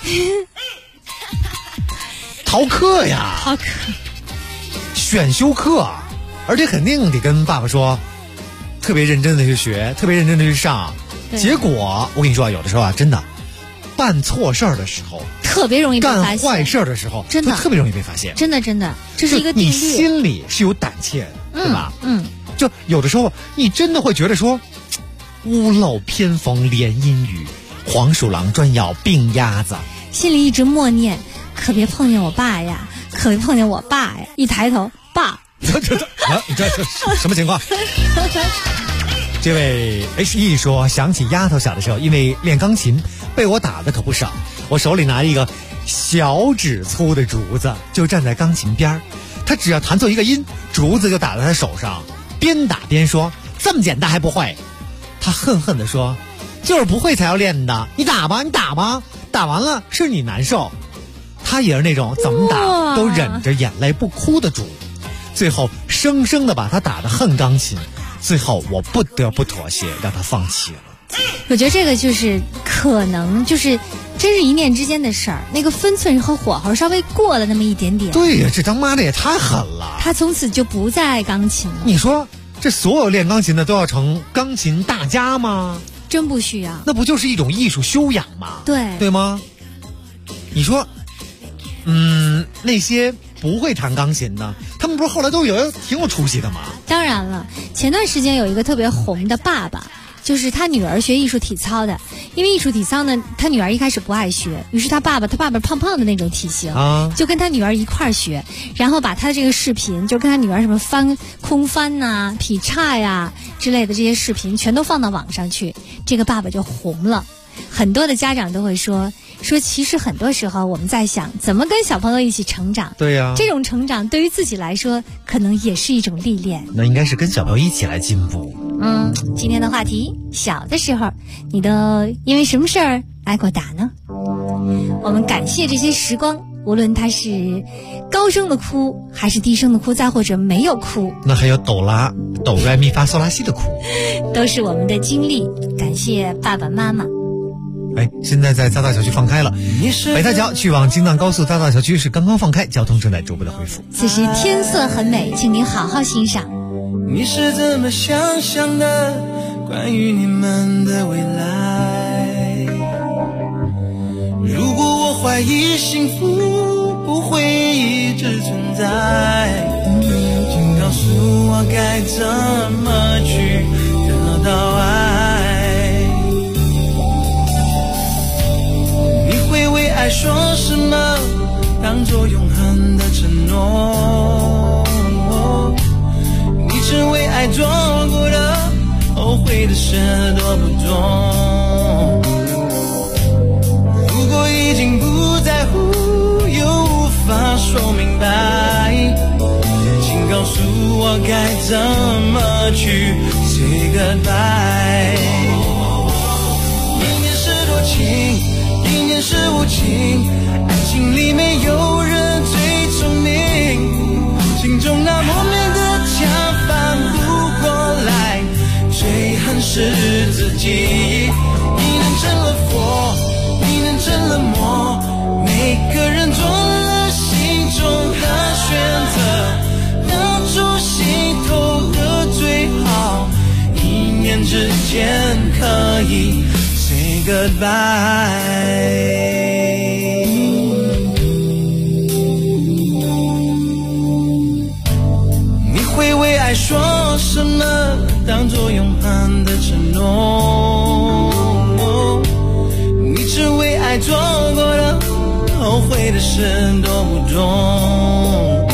逃课呀， 逃课， 选修课，而且肯定得跟爸爸说，特别认真的去学，特别认真的去上。结果我跟你说，有的时候啊，真的办错事儿的时候， 特别容易被发现； 干坏事儿的时候， 真的特别容易被发现。 真的，这是一个定律。 你心里是有胆怯的，对吧？就有的时候，你真的会觉得说，屋漏偏逢连阴雨，黄鼠狼专咬病鸭子。 心里一直默念，可别碰见我爸呀，可别碰见我爸呀！一抬头，爸， 你这什么情况？这位 HE 说，想起丫头小的时候，因为练钢琴被我打的可不少。我手里拿一个小指粗的竹子，就站在钢琴边，他只要弹错一个音，竹子就打在他手上，边打边说：“这么简单还不会？”他恨恨地说：“就是不会才要练的，你打吧，你打吧，打完了是你难受。”他也是那种怎么打都忍着眼泪不哭的主，最后生生的把他打得恨钢琴，最后我不得不妥协，让他放弃了。 我觉得这个就是可能就是真是一念之间的事儿，那个分寸和火候稍微过了那么一点点。 对呀，这当妈的也太狠了。 他从此就不再爱钢琴了。 你说这所有练钢琴的都要成钢琴大家吗？ 真不需要。 那不就是一种艺术修养吗？ 对吗？你说那些不会弹钢琴的，他们不是后来都挺有出息的吗？ 当然了，前段时间有一个特别红的爸爸，就是他女儿学艺术体操的，因为艺术体操呢，他女儿一开始不爱学，于是他爸爸胖胖的那种体型，就跟他女儿一块儿学，然后把他的这个视频，就跟他女儿什么空翻呐、劈叉呀之类的这些视频，全都放到网上去，这个爸爸就红了。很多的家长都会说，其实很多时候我们在想怎么跟小朋友一起成长。 对呀， 这种成长对于自己来说，可能也是一种历练。 那应该是跟小朋友一起来进步。 今天的话题，小的时候你都因为什么事儿挨过打呢？我们感谢这些时光，无论它是高声的哭，还是低声的哭，再或者没有哭， 那还有哆来咪发嗦拉西的哭， 都是我们的经历。感谢爸爸妈妈。 现在在匝道小区放开了，北大桥去往京藏高速匝道小区是刚刚放开，交通正在逐步的恢复。 此时天色很美，请您好好欣赏。 你是怎么想象的关于你们的未来？如果我怀疑幸福不会一直存在，请告诉我该怎么去得到爱。你会为爱说诺，你曾为爱做过的后悔的事多不多？如果已经不在乎，又无法说明白，请告诉我该怎么去 say goodbye。 一念是多情，一念是无情，爱情里没有人最聪明，心中那莫名的墙翻不过来，最恨是自己。一念成了佛，一念成了魔，每个人做了心中的选择，当初心头的最好，一念之间可以 say goodbye。 你会为爱说什么当作永恒的承诺？你曾为爱做过的后悔的事多不多？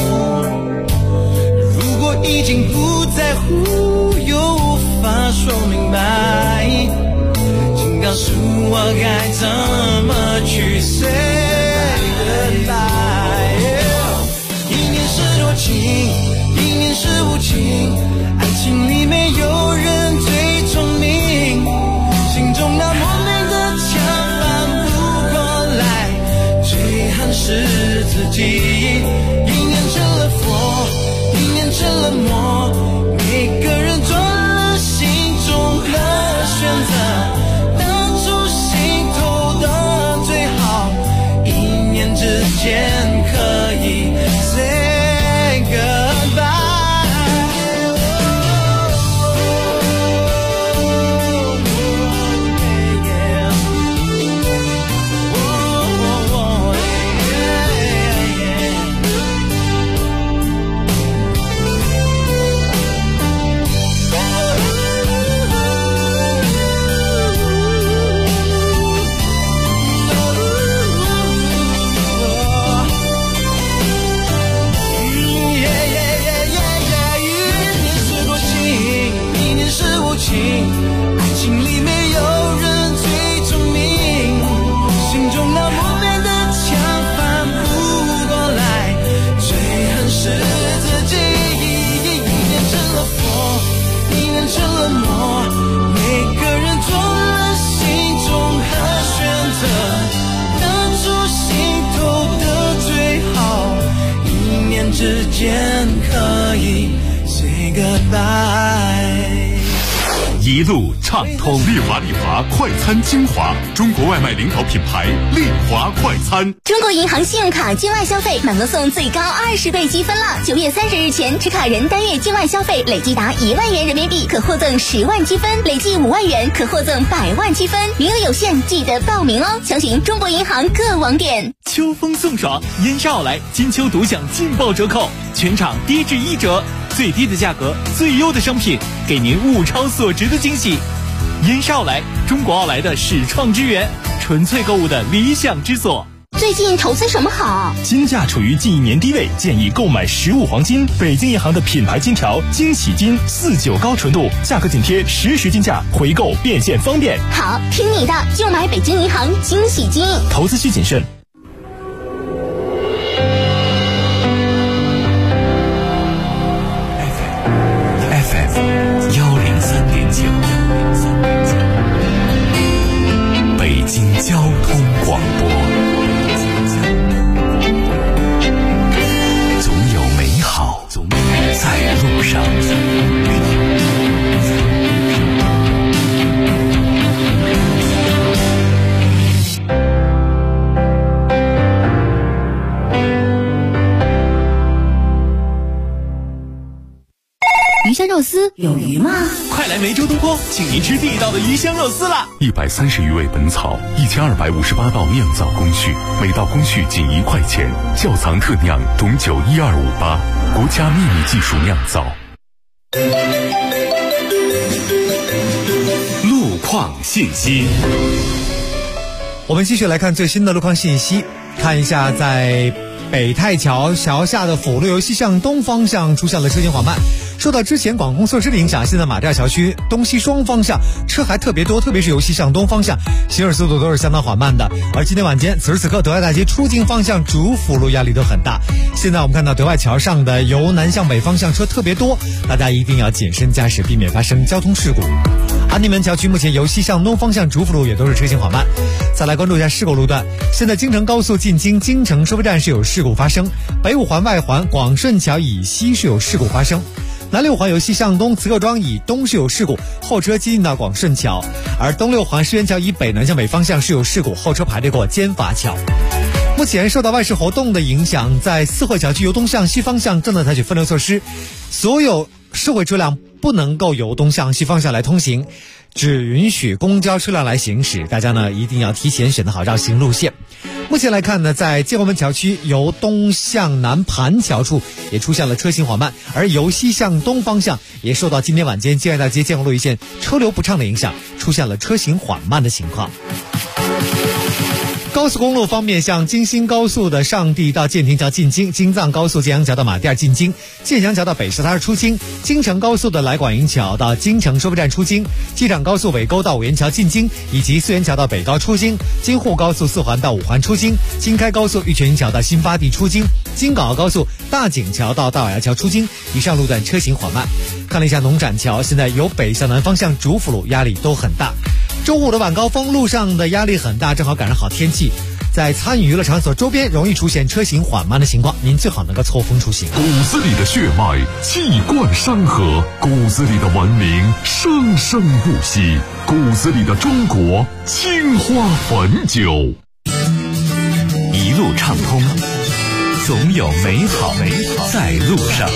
如果已经不在乎，又无法说明白，请告诉我该怎么去 say goodbye。 一念是多情，一念是无情，爱情里没有人最聪明，心中那莫名的墙翻不过来，最恨是自己。一念成了佛，一念成了魔，每个人做了心中的选择，当初心头的最好，一念之间可以 say goodbye。 爱情里没有人最聪明，心中那莫名的墙翻不过来，最恨是自己。一念成了佛，一念成了魔，每个人做了心中的选择，当初心头的最好，一念之间可以 say goodbye。 一路畅通，丽华快餐精华，中国外卖领导品牌丽华快餐。 中国银行信用卡境外消费满额送最高20倍积分了！9月30日前，持卡人单月境外消费累计达1万元人民币，可获赠10万积分；累计5万元，可获赠100万积分。名额有限，记得报名哦！详询中国银行各网点。 秋风送爽，燕莎奥莱金秋独享劲爆折扣，全场低至1折，最低的价格，最优的商品，给您物超所值的惊喜。燕莎奥莱，中国奥莱的始创之源，纯粹购物的理想之所。 最近投资什么好？ 金价处于近1年低位，建议购买实物黄金。北京银行的品牌金条惊喜金49高纯度，价格紧贴实时金价，回购变现方便。 好，听你的，就买北京银行惊喜金。 投资需谨慎。 北京交通广播，总有美好在路上。 鱼香肉丝有鱼吗？ 快来梅州东坡，请您吃地道的鱼香肉丝啦 ！130余味本草，1258道酿造工序，每道工序仅1块钱，窖藏特酿董酒12588，国家秘密技术酿造。 路况信息， 我们继续来看最新的路况信息，看一下在北太桥桥下的辅路由西向东方向出现了车行缓慢。受到之前管控措施的影响，现在马甸桥区东西双方向车还特别多，特别是由西向东方向，行驶速度都是相当缓慢的。而今天晚间此时此刻德外大街出境方向主辅路压力都很大。现在我们看到德外桥上的由南向北方向车特别多，大家一定要谨慎驾驶，避免发生交通事故。安定门桥区目前由西向东方向主辅路也都是车行缓慢。再来关注一下事故路段，现在京承高速进京京承收费站是有事故发生，北五环外环广顺桥以西是有事故发生，南六环由西向东慈各庄以东是有事故，后车接近到广顺桥，而东六环石园桥以北南向北方向是有事故，后车排队过尖筏桥。目前受到外事活动的影响，在四惠桥区由东向西方向正在采取分流措施，所有社会车辆不能够由东向西方向来通行，只允许公交车辆来行驶，大家呢一定要提前选择好绕行路线。目前来看呢，在建国门桥区由东向南盘桥处也出现了车行缓慢，而由西向东方向也受到今天晚间建外大街建国路一线车流不畅的影响，出现了车行缓慢的情况。高速公路方面，像京新高速的上地到建亭桥进京，京藏高速建阳桥到马甸进京，建祥桥到北石滩出京，京承高速的来广营桥到京承收费站出京，机场高速尾沟到五原桥进京，以及四原桥到北高出京，京沪高速四环到五环出京，京开高速玉泉营桥到新发地出京，京港澳高速大井桥到大瓦窑桥出京，以上路段车行缓慢。看了一下农展桥，现在由北向南方向主辅路压力都很大。周五的晚高峰，路上的压力很大，正好赶上好天气，在参与娱乐场所周边容易出现车行缓慢的情况，您最好能够错峰出行。 骨子里的血脉气贯山河，骨子里的文明生生不息，骨子里的中国青花汾酒。 一路畅通，总有美好在路上。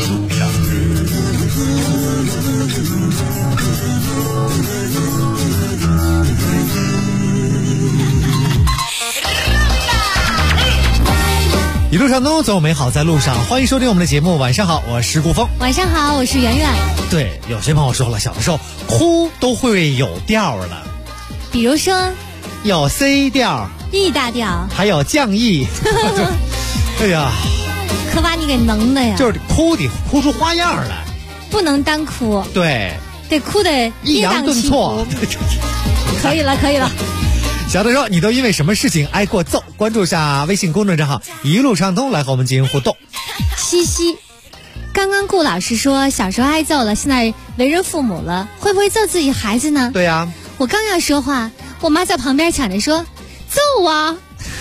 一路畅通，总有美好在路上。欢迎收听我们的节目，晚上好，我是顾峰。 晚上好，我是圆圆。 对，有些朋友说了，小的时候哭都会有调的， 比如说有 C 调、 E 大调， 还有降 E。哎呀， 可把你给能的呀！ 就是哭得哭出花样来， 不能单哭， 对， 得哭得抑扬顿挫。 可以了，可以了。 小的时候，你都因为什么事情挨过揍？关注一下微信公众账号“一路畅通”来和我们进行互动。 西西，刚刚顾老师说小时候挨揍了，现在为人父母了，会不会揍自己孩子呢？ 对呀， 我刚要说话，我妈在旁边抢着说：“揍啊！”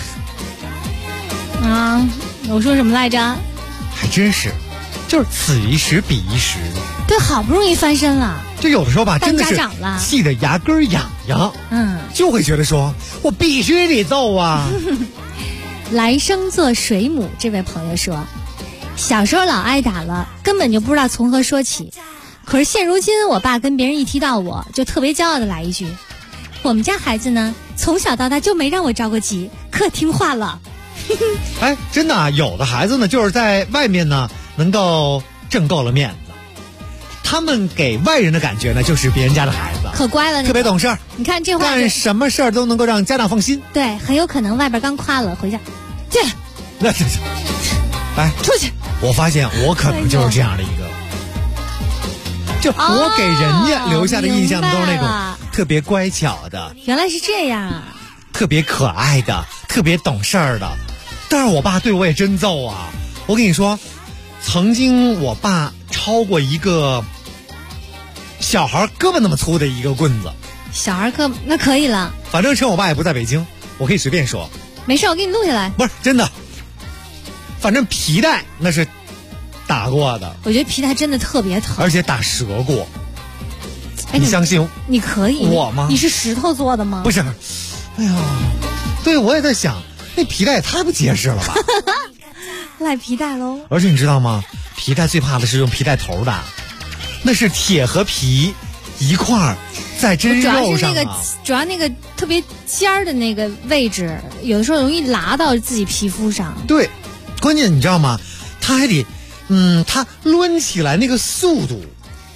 啊，我说什么来着？ 还真是，就是此一时彼一时。 对，好不容易翻身了。 就有的时候吧，真的是气得牙根痒痒，就会觉得说我必须得揍啊。 来生做水母这位朋友说，小时候老挨打了，根本就不知道从何说起，可是现如今我爸跟别人一提到我就特别骄傲的来一句，我们家孩子呢从小到大就没让我着过急，可听话了。 哎，真的啊，有的孩子呢就是在外面呢能够挣够了面子，他们给外人的感觉呢，就是别人家的孩子可乖了， 特别懂事。 你看这话， 干什么事儿都能够让家长放心。 对，很有可能外边刚夸了，回家进来， 来出去。 我发现我可能就是这样的一个，就我给人家留下的印象都是那种特别乖巧的。 原来是这样啊！ 特别可爱的，特别懂事儿的。但是我爸对我也真揍啊！我跟你说，曾经我爸抄过一个小孩胳膊那么粗的一个棍子。 小孩胳膊那可以了。 反正趁我爸也不在北京，我可以随便说。 没事，我给你录下来。 不是真的，反正皮带那是打过的。 我觉得皮带真的特别疼， 而且打折过。 哎， 你相信你可以我吗？ 你是石头做的吗？ 不是。哎呀，对，我也在想，那皮带也太不结实了吧。 赖皮带喽。 而且你知道吗？皮带最怕的是用皮带头的，那是铁和皮一块儿在真肉上啊。 主要那个特别尖儿的那个位置，有的时候容易拉到自己皮肤上。 对，关键你知道吗？它还得，它抡起来那个速度，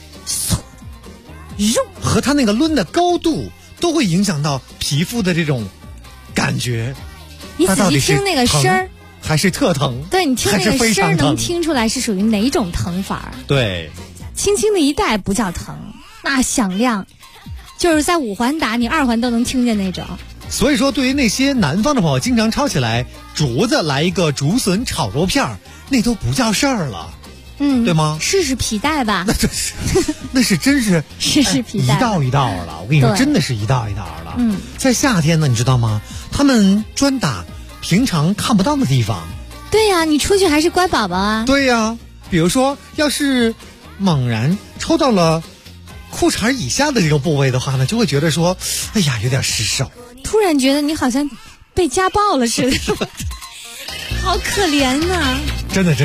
和它那个抡的高度都会影响到皮肤的这种感觉。 你仔细听那个声儿， 还是特疼？ 对，你听那个声儿能听出来是属于哪种疼法？ 对， 轻轻的一带不叫疼，那响亮，就是在5环打你2环都能听见那种。 所以说，对于那些南方的朋友，经常抄起来竹子来一个竹笋炒肉片儿，那都不叫事儿了。对吗？ 试试皮带吧。 那是真是试试皮带， 一道一道了。我跟你说，真的是一道一道了。在夏天呢，你知道吗？他们专打平常看不到的地方。 对呀，你出去还是乖宝宝啊。 对呀，比如说，要是猛然抽到了裤衩以下的这个部位的话呢，就会觉得说，哎呀，有点失手。 突然觉得你好像被家暴了似的，好可怜呐！ 真的。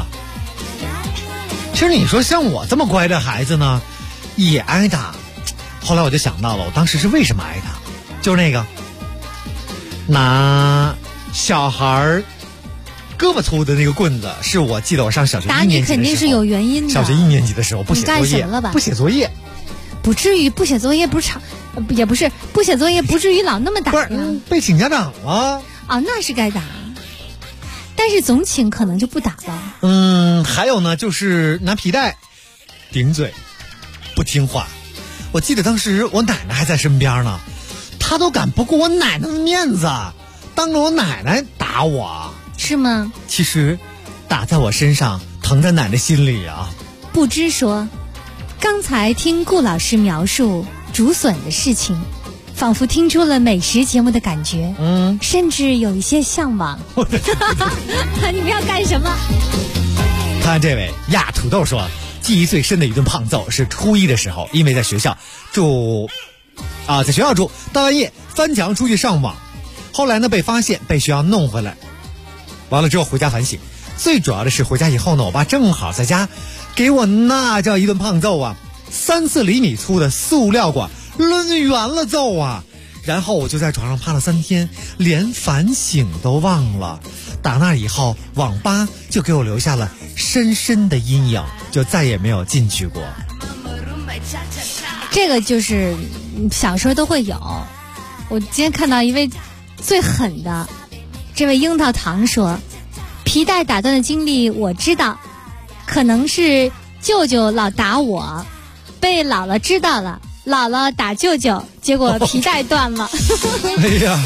其实你说像我这么乖的孩子呢，也挨打。后来我就想到了，我当时是为什么挨打，就是那个拿小孩胳膊粗的那个棍子，是我记得我上小学1年级的时候， 打你肯定是有原因的。 小学1年级的时候不写作业， 你干什么了吧？ 不写作业， 不至于不写作业，不是也不是不写作业，不至于老那么打呀。 被请家长了啊，那是该打。但是总请可能就不打了。 还有呢，就是拿皮带顶嘴，不听话。我记得当时我奶奶还在身边呢，她都敢不顾我奶奶的面子，当着我奶奶打我。 是吗？ 其实打在我身上，疼在奶奶心里啊。 不知说，刚才听顾老师描述竹笋的事情，仿佛听出了美食节目的感觉，甚至有一些向往。你们要干什么？ 看这位亚土豆说，记忆最深的一顿胖揍是初一的时候，因为在学校住，到半夜翻墙出去上网，后来呢被发现，被学校弄回来，完了之后回家反省。最主要的是回家以后呢，我爸正好在家，给我那叫一顿胖揍啊，3-4厘米粗的塑料管抡圆了揍啊，然后我就在床上趴了3天，连反省都忘了。打那以后，网吧就给我留下了深深的阴影，就再也没有进去过。 这个就是小时候都会有。我今天看到一位最狠的，这位樱桃糖说，皮带打断的经历我知道，可能是舅舅老打我，被姥姥知道了，姥姥打舅舅，结果皮带断了。 哎呀，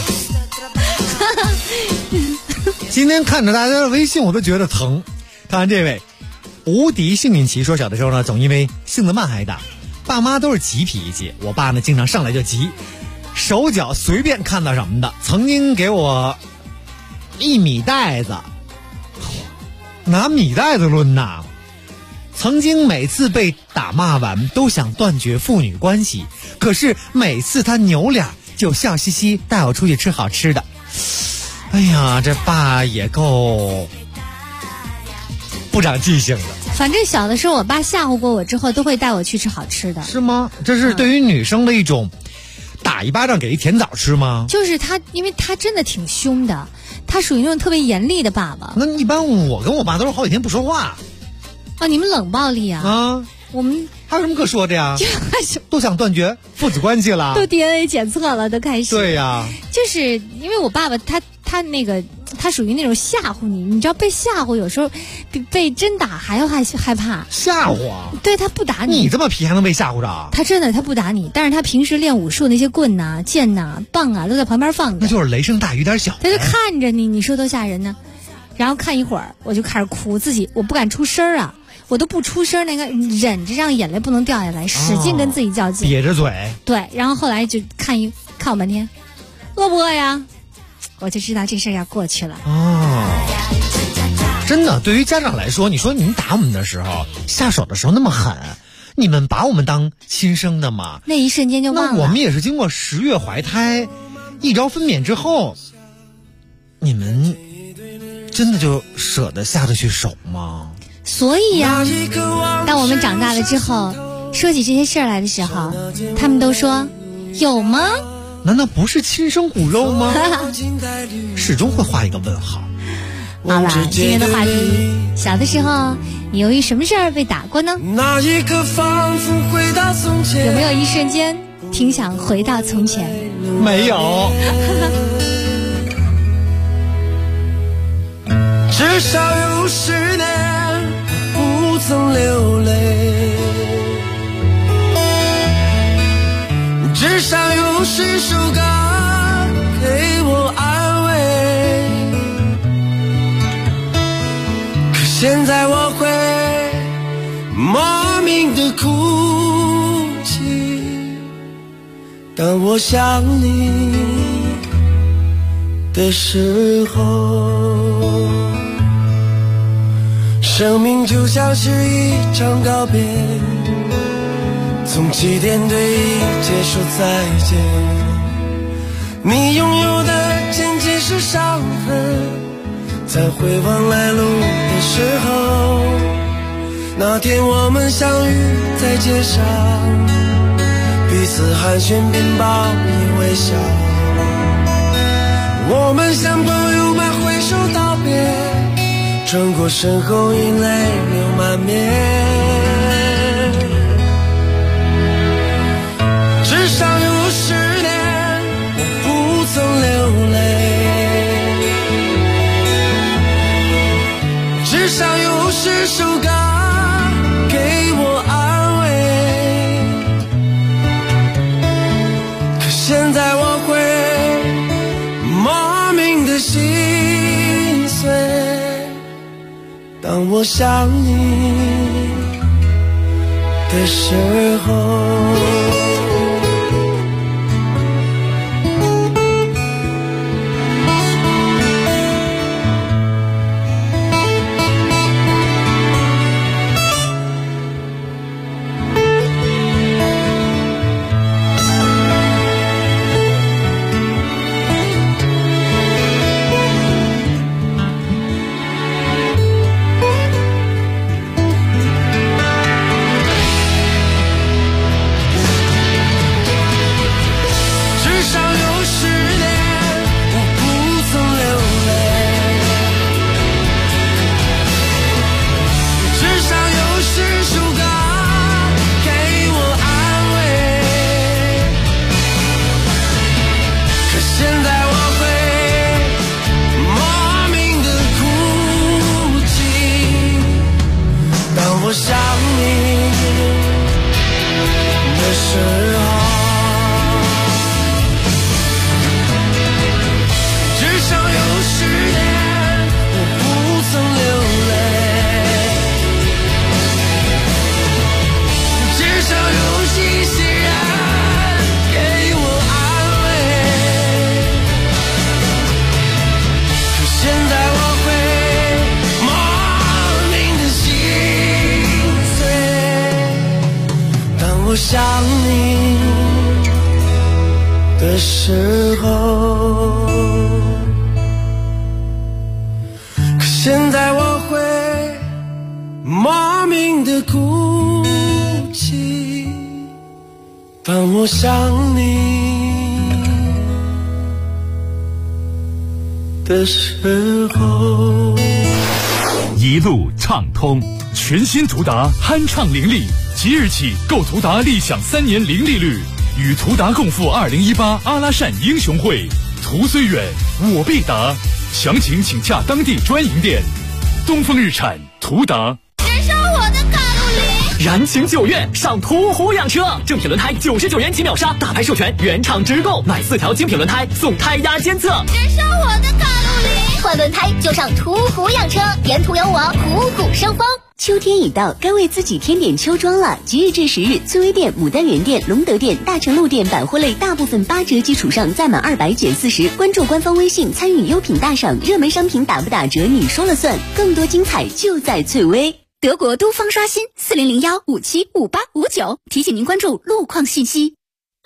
今天看着大家的微信我都觉得疼。看这位无敌幸运旗说，小的时候呢总因为性子慢挨打，爸妈都是急脾气，我爸呢经常上来就急，手脚随便看到什么的，曾经给我1米袋子，拿米袋子抡呐。曾经每次被打骂完都想断绝父女关系，可是每次他扭脸就笑嘻嘻带我出去吃好吃的。哎呀，这爸也够不长记性的。 反正小的时候我爸吓唬过我之后都会带我去吃好吃的。 是吗？这是对于女生的一种打一巴掌给一甜枣吃吗？ 就是他，因为他真的挺凶的，他属于那种特别严厉的爸爸。 那一般我跟我爸都是好几天不说话。 啊，你们冷暴力啊？ 啊， 我们还有什么可说的呀？都想断绝父子关系了， 都 DNA 检测了，都开始。 对呀， 就是因为我爸爸他属于那种吓唬你，你知道被吓唬有时候比被真打还要害怕。 吓唬啊？ 对，他不打你。 你这么皮还能被吓唬着？ 他真的他不打你，但是他平时练武术那些棍呐、剑呐、棒啊都在旁边放着。 那就是雷声大雨点小。 他就看着你，你说多吓人呢？然后看一会儿我就开始哭，我不敢出声啊。我都不出声，那个忍着让眼泪不能掉下来，使劲跟自己较劲， 憋着嘴。 对，然后后来就看我半天，饿不饿呀？我就知道这事儿要过去了。 真的，对于家长来说，你说你们打我们的时候，下手的时候那么狠，你们把我们当亲生的吗？ 那一瞬间就忘了。 那我们也是经过10月怀胎，一朝分娩之后，你们真的就舍得下得去手吗？ 所以呀，当我们长大了之后，说起这些事儿来的时候，他们都说有吗？ 难道不是亲生骨肉吗？始终会画一个问号。 好了，今天的话题，小的时候你由于什么事儿被打过呢？有没有一瞬间挺想回到从前？ 没有。 至少有10年不曾流泪，至少有10首歌给我安慰。可现在我会莫名的哭泣，当我想你的时候。生命就像是一场告别，从起点对一切说再见。你拥有的仅仅是伤痕，在回望来路的时候，那天我们相遇在街上，彼此寒暄并报以微笑。我们像朋友们挥手道别，穿过身后因泪流满面。至少有10年我不曾流泪，至少有10首歌给我安慰。可现在我会莫名的心碎，当我想你的时候。我想你的时候，可现在我会莫名的哭泣，当我想你的时候。 一路畅通，全新途达酣畅伶俐。即日起购途达立享3年零利率，与途达共赴2018阿拉善英雄会。途虽远，我必达。详情请洽当地专营店。东风日产途达。 燃烧我的卡路里！ 燃情9月上途虎养车，正品轮胎99元起秒杀，大牌授权原厂直购，买4条精品轮胎送胎压监测。 燃烧我的卡路里！ 换轮胎就上途虎养车，沿途有我虎虎生风。秋天已到，该为自己添点秋装了。即日至10日，翠微店、牡丹园店、隆德店、大成路店百货类大部分8折基础上，再满200减40。关注官方微信，参与优品大赏，热门商品打不打折你说了算。更多精彩就在翠微。德国都方刷新4001575859，提醒您关注路况信息。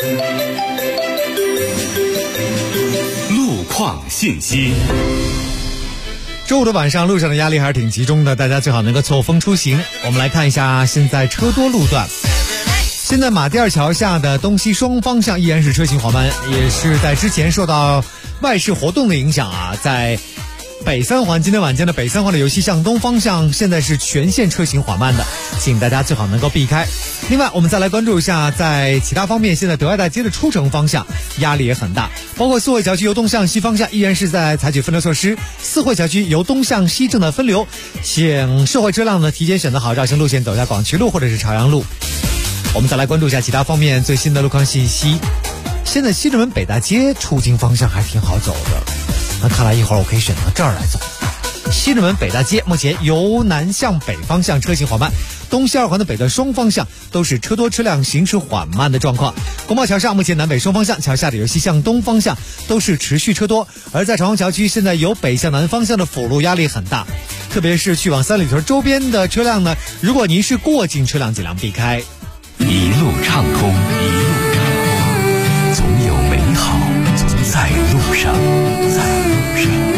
路况信息。 周五的晚上，路上的压力还是挺集中的，大家最好能够错峰出行。我们来看一下现在车多路段。现在马甸尔桥下的东西双方向依然是车行缓慢，也是在之前受到外事活动的影响啊，在北三环今天晚间的北三环的由西向东方向现在是全线车行缓慢的，请大家最好能够避开。另外我们再来关注一下在其他方面，现在德爱大街的出城方向压力也很大，包括四惠桥区由东向西方向依然是在采取分流措施，四惠桥区由东向西正在分流，请社会车辆呢提前选择好绕行路线，走下广渠路或者是朝阳路。我们再来关注一下其他方面最新的路况信息。现在西直门北大街出京方向还挺好走的，那看来一会儿我可以选择这儿来走。西直门北大街目前由南向北方向车行缓慢，东西二环的北段双方向都是车多车辆行驶缓慢的状况。国贸桥上目前南北双方向桥下的由西向东方向都是持续车多，而在朝阳桥区现在由北向南方向的辅路压力很大，特别是去往三里屯周边的车辆呢，如果您是过境车辆尽量避开。 一路畅通，一路畅通，总有美好在路上，在路上。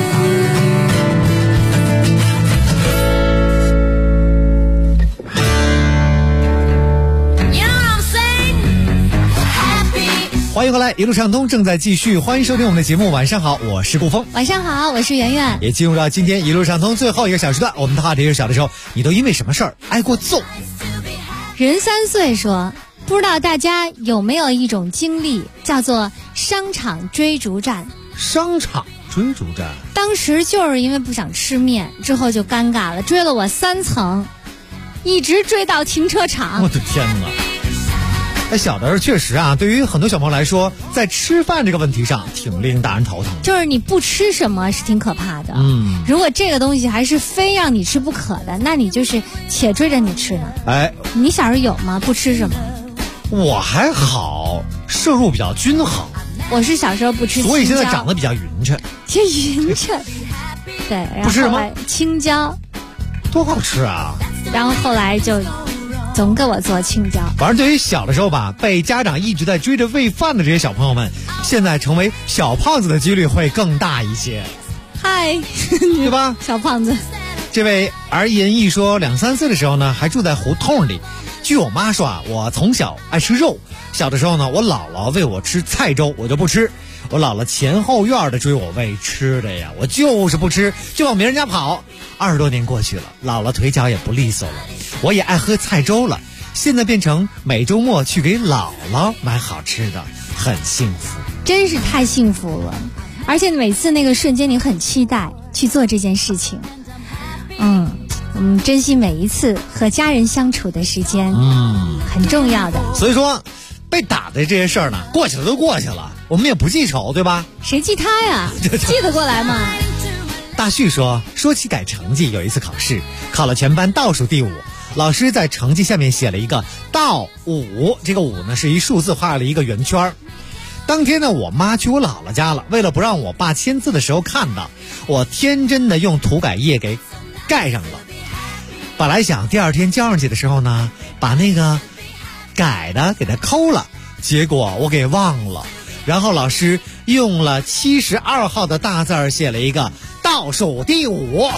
欢迎回来，一路畅通正在继续，欢迎收听我们的节目。晚上好，我是顾峰。 晚上好，我是圆圆。 也进入到今天一路畅通最后一个小时段，我们的话题是小的时候你都因为什么事儿挨过揍？ 人3岁说，不知道大家有没有一种经历叫做商场追逐战。 商场追逐战， 当时就是因为不想吃面，之后就尴尬了，追了我3层，一直追到停车场。 我的天哪！小的时候确实啊，对于很多小朋友来说，在吃饭这个问题上挺令大人头疼。 就是你不吃什么是挺可怕的。如果这个东西还是非让你吃不可的，那你就是且追着你吃呢。你小时候有吗？不吃什么？ 我还好，摄入比较均衡。 我是小时候不吃青椒， 所以现在长得比较匀称。 匀称。对，然后后来青椒多好吃啊！ 然后后来就总给我做青椒。 反正对于小的时候吧，被家长一直在追着喂饭的这些小朋友们，现在成为小胖子的几率会更大一些。 嗨， 对吧？ 小胖子。 这位儿言一说，2、3岁的时候呢，还住在胡同里。据我妈说啊，我从小爱吃肉。小的时候呢，我姥姥喂我吃菜粥，我就不吃。我姥姥前后院的追我喂吃的呀，我就是不吃，就往别人家跑。20多年过去了，姥姥腿脚也不利索了，我也爱喝菜粥了。现在变成每周末去给姥姥买好吃的，很幸福， 真是太幸福了。而且每次那个瞬间，你很期待去做这件事情。我们珍惜每一次和家人相处的时间，很重要的。 所以说，被打的这些事儿呢，过去了都过去了，我们也不记仇，对吧？ 谁记他呀？记得过来吗？ 大旭说起改成绩，有一次考试考了全班倒数第5，老师在成绩下面写了一个倒5，这个5呢是一数字，画了一个圆圈。当天呢，我妈去我姥姥家了，为了不让我爸签字的时候看到，我天真的用涂改液给盖上了。本来想第2天交上去的时候呢，把那个改的给它抠了，结果我给忘了，然后老师用了72号的大字儿写了一个倒数第5，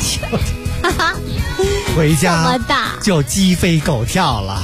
回家就鸡飞狗跳了。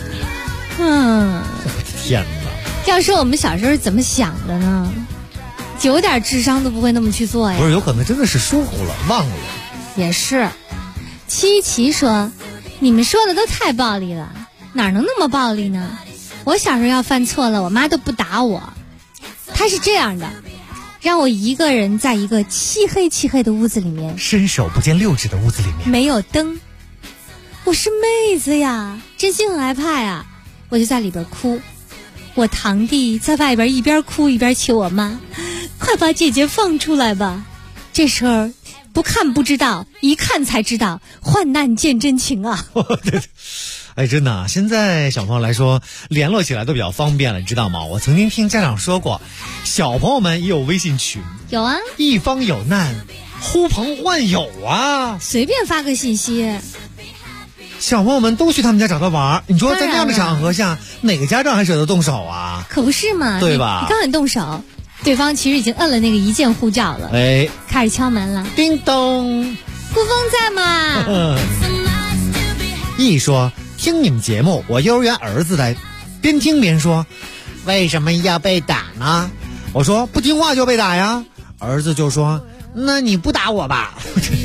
天哪！ 要说我们小时候是怎么想的呢？有点智商都不会那么去做呀。 不是，有可能真的是疏忽了，忘了。 也是。七七说，你们说的都太暴力了，哪能那么暴力呢？我小时候要犯错了，我妈都不打我。她是这样的，让我一个人在一个漆黑漆黑的屋子里面， 伸手不见六指的屋子里面， 没有灯。我是妹子呀，真心很害怕呀，我就在里边哭。我堂弟在外边一边哭一边求我妈，快把姐姐放出来吧。这时候不看不知道，一看才知道，患难见真情啊。 真的，现在小朋友来说联络起来都比较方便了，你知道吗？我曾经听家长说过，小朋友们也有微信群。 有啊， 一方有难呼朋唤友啊， 随便发个信息， 小朋友们都去他们家找他玩。你说在那样的场合下，哪个家长还舍得动手啊？ 可不是嘛， 对吧？ 你刚很动手，对方其实已经摁了那个一键呼叫了，开始敲门了。 叮咚， 顾峰在吗？ 一说听你们节目，我幼儿园儿子在边听边说，为什么要被打呢？我说不听话就被打呀。儿子就说， 那你不打我吧？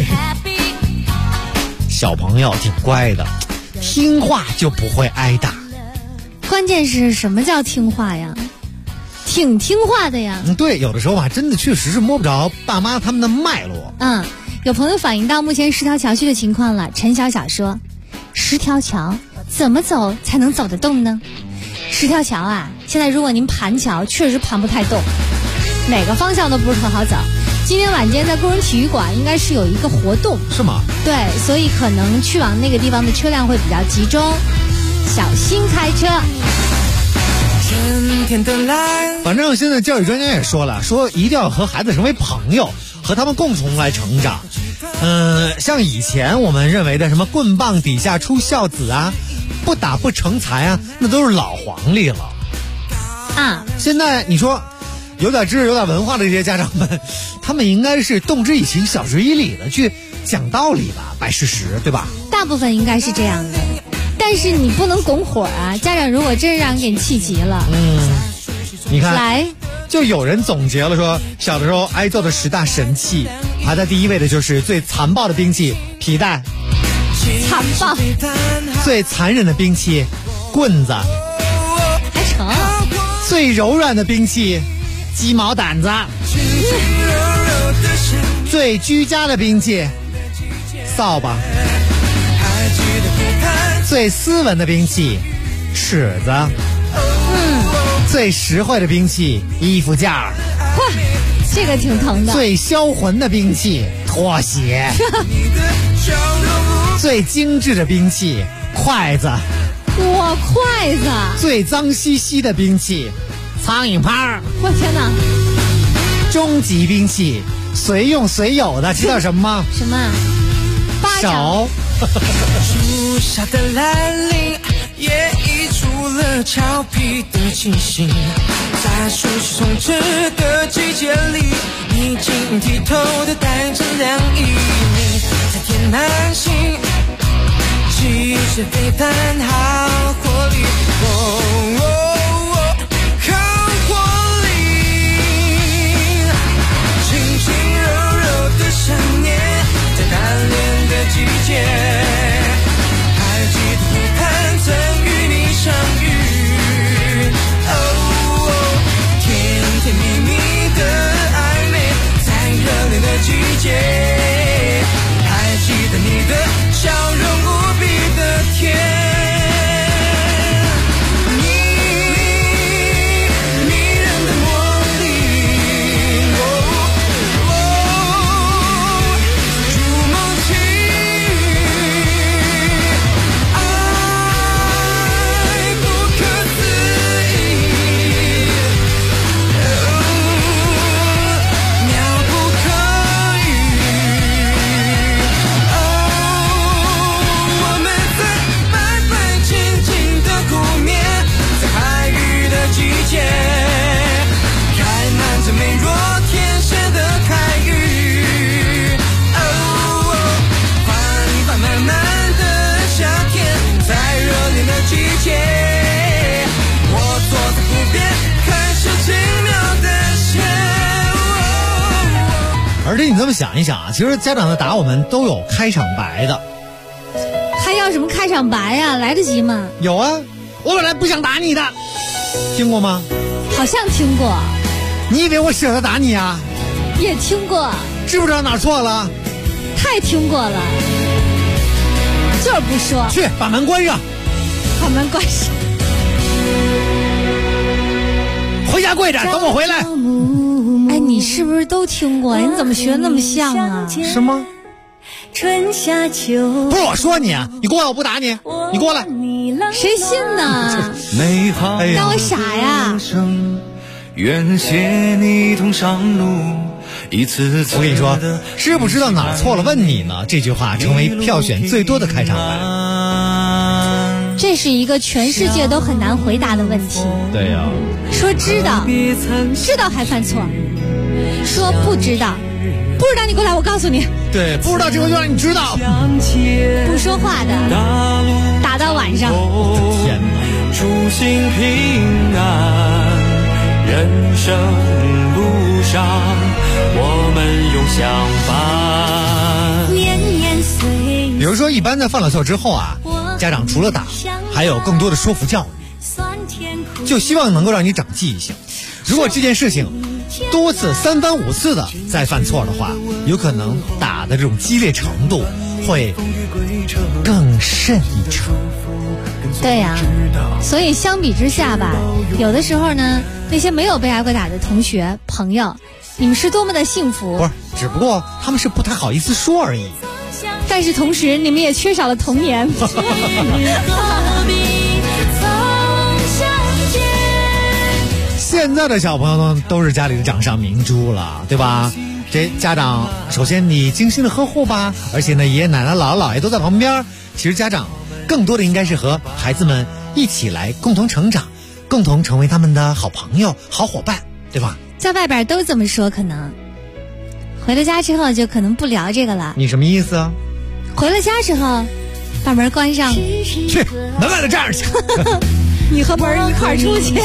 小朋友挺乖的，听话就不会挨打。 关键是什么叫听话呀？挺听话的呀。 对，有的时候吧，真的确实是摸不着爸妈他们的脉络。 有朋友反映到目前10条桥区的情况了。陈小小说，10条桥怎么走才能走得动呢？10条桥啊，现在如果您盘桥，确实盘不太动，哪个方向都不是特好走。今天晚间在工人体育馆应该是有一个活动， 是吗？ 对，所以可能去往那个地方的车辆会比较集中，小心开车。 反正现在教育专家也说了，说一定要和孩子成为朋友，和他们共同来成长。像以前我们认为的什么棍棒底下出孝子啊，不打不成才啊，那都是老黄历了啊。 现在你说有点知识有点文化的这些家长们，他们应该是动之以情晓之以理的去讲道理吧，摆事实，对吧？ 大部分应该是这样的，但是你不能拱火啊！家长如果真是让你给你气急了， 你看， 来， 就有人总结了说，小的时候挨揍的10大神器，排在第1位的就是最残暴的兵器皮带， 残暴； 最残忍的兵器棍子， 还成； 最柔软的兵器鸡毛掸子，最居家的兵器扫把，最斯文的兵器尺子，最实惠的兵器衣服架， 哇，这个挺疼的。 最销魂的兵器拖鞋，最精致的兵器筷子， 哇，筷子！ 最脏兮兮的兵器苍蝇拍儿， 我天哪！ 终极兵器随用随有的，知道什么吗？ 什么？ 手。 初夏的来临，也溢出了俏皮的气息。在树枝松枝的季节里，你晶莹剔透的带着凉意。你在天南星，气势非凡，好活力。靠活力，轻轻柔柔的想念，在单恋的季节，还记得湖畔曾与你相遇。甜甜蜜蜜的暧昧，在热恋的季节，还记得你的笑容无比的甜。 而且你这么想一想啊，其实家长的打我们都有开场白的。 还要什么开场白呀？来得及吗？ 有啊，我本来不想打你的，听过吗？ 好像听过。 你以为我舍得打你啊？ 也听过。 知不知道哪错了？ 太听过了，就是不说。 去把门关上。 把门关上。 回家跪着，等我回来。 哎，你是不是都听过？你怎么学得那么像啊？ 是吗？ 春夏秋， 不是我说你，你过来我不打你，你过来。 谁信呢？ 美好当我傻呀？ 愿携你同上路，一次次。 我跟你说，知不知道哪儿错了？问你呢？这句话成为票选最多的开场白。 这是一个全世界都很难回答的问题。 对呀。 说知道，知道还犯错；说不知道，不知道你过来，我告诉你。 对，不知道这回就让你知道。 不说话的，打到晚上。 天哪！ 祝心平安，人生路上我们用相伴。 比如说，一般在犯了错之后啊，家长除了打，还有更多的说服教育，就希望能够让你长记性。如果这件事情多次三番五次的再犯错的话，有可能打的这种激烈程度会更甚一筹。 对呀，所以相比之下吧，有的时候呢，那些没有被挨过打的同学朋友，你们是多么的幸福。 不是，只不过他们是不太好意思说而已。 但是同时你们也缺少了童年。 现在的小朋友呢，都是家里的掌上明珠了，对吧？这家长首先你精心的呵护吧，而且呢，爷爷奶奶姥姥姥爷都在旁边。其实家长更多的应该是和孩子们一起来共同成长，共同成为他们的好朋友好伙伴，对吧？ 在外边都这么说，可能回了家之后就可能不聊这个了。 你什么意思啊？ 回了家之后把门关上， 去门外头站着去。 你和门一块出去。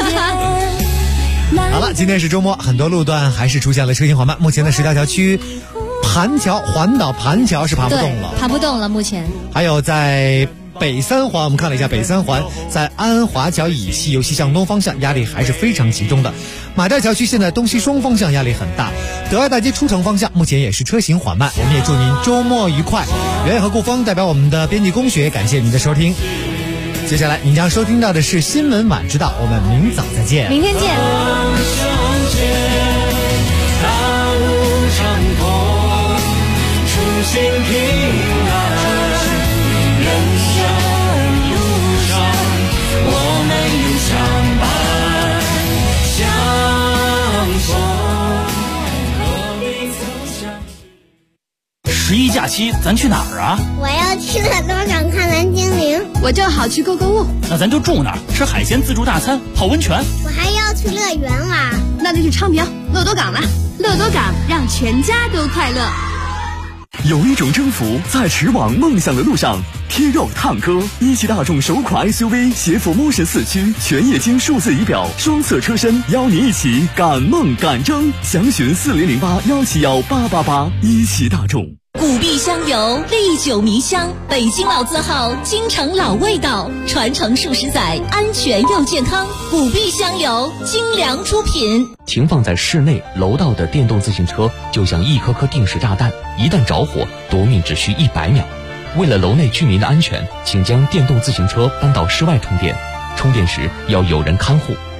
好了，今天是周末，很多路段还是出现了车行缓慢。目前的10条区盘桥环岛盘桥是爬不动了， 爬不动了。目前还有在北三环，我们看了一下北三环，在安华桥以西由西向东方向压力还是非常集中的。马甸桥区现在东西双方向压力很大。德爱大街出城方向目前也是车行缓慢。我们也祝您周末愉快。袁野和顾峰代表我们的编辑工学，感谢您的收听。接下来您将收听到的是新闻晚知道，我们明早再见。 明天见。 心平安，人生路上我们永相伴相逢，何必曾相 ？11假期咱去哪儿啊？ 我要去乐多港看蓝精灵。 我正好去购物。 那咱就住那儿，吃海鲜自助大餐，泡温泉。 我还要去乐园玩。 那就去昌平乐多港了。乐多港让全家都快乐。 有一种征服在驰往梦想的路上，贴肉探歌，一汽大众首款 SUV 携辅 Motion 4驱，全液晶数字仪表，双侧车身，邀您一起赶梦赶征。详询4008171888，一汽大众。 古碧香油，历久弥香，北京老字号，京城老味道，传承数十载，安全又健康。古碧香油，精良出品。 停放在室内楼道的电动自行车就像一颗颗定时炸弹，一旦着火，夺命只需100秒。为了楼内居民的安全，请将电动自行车搬到室外充电，充电时要有人看护。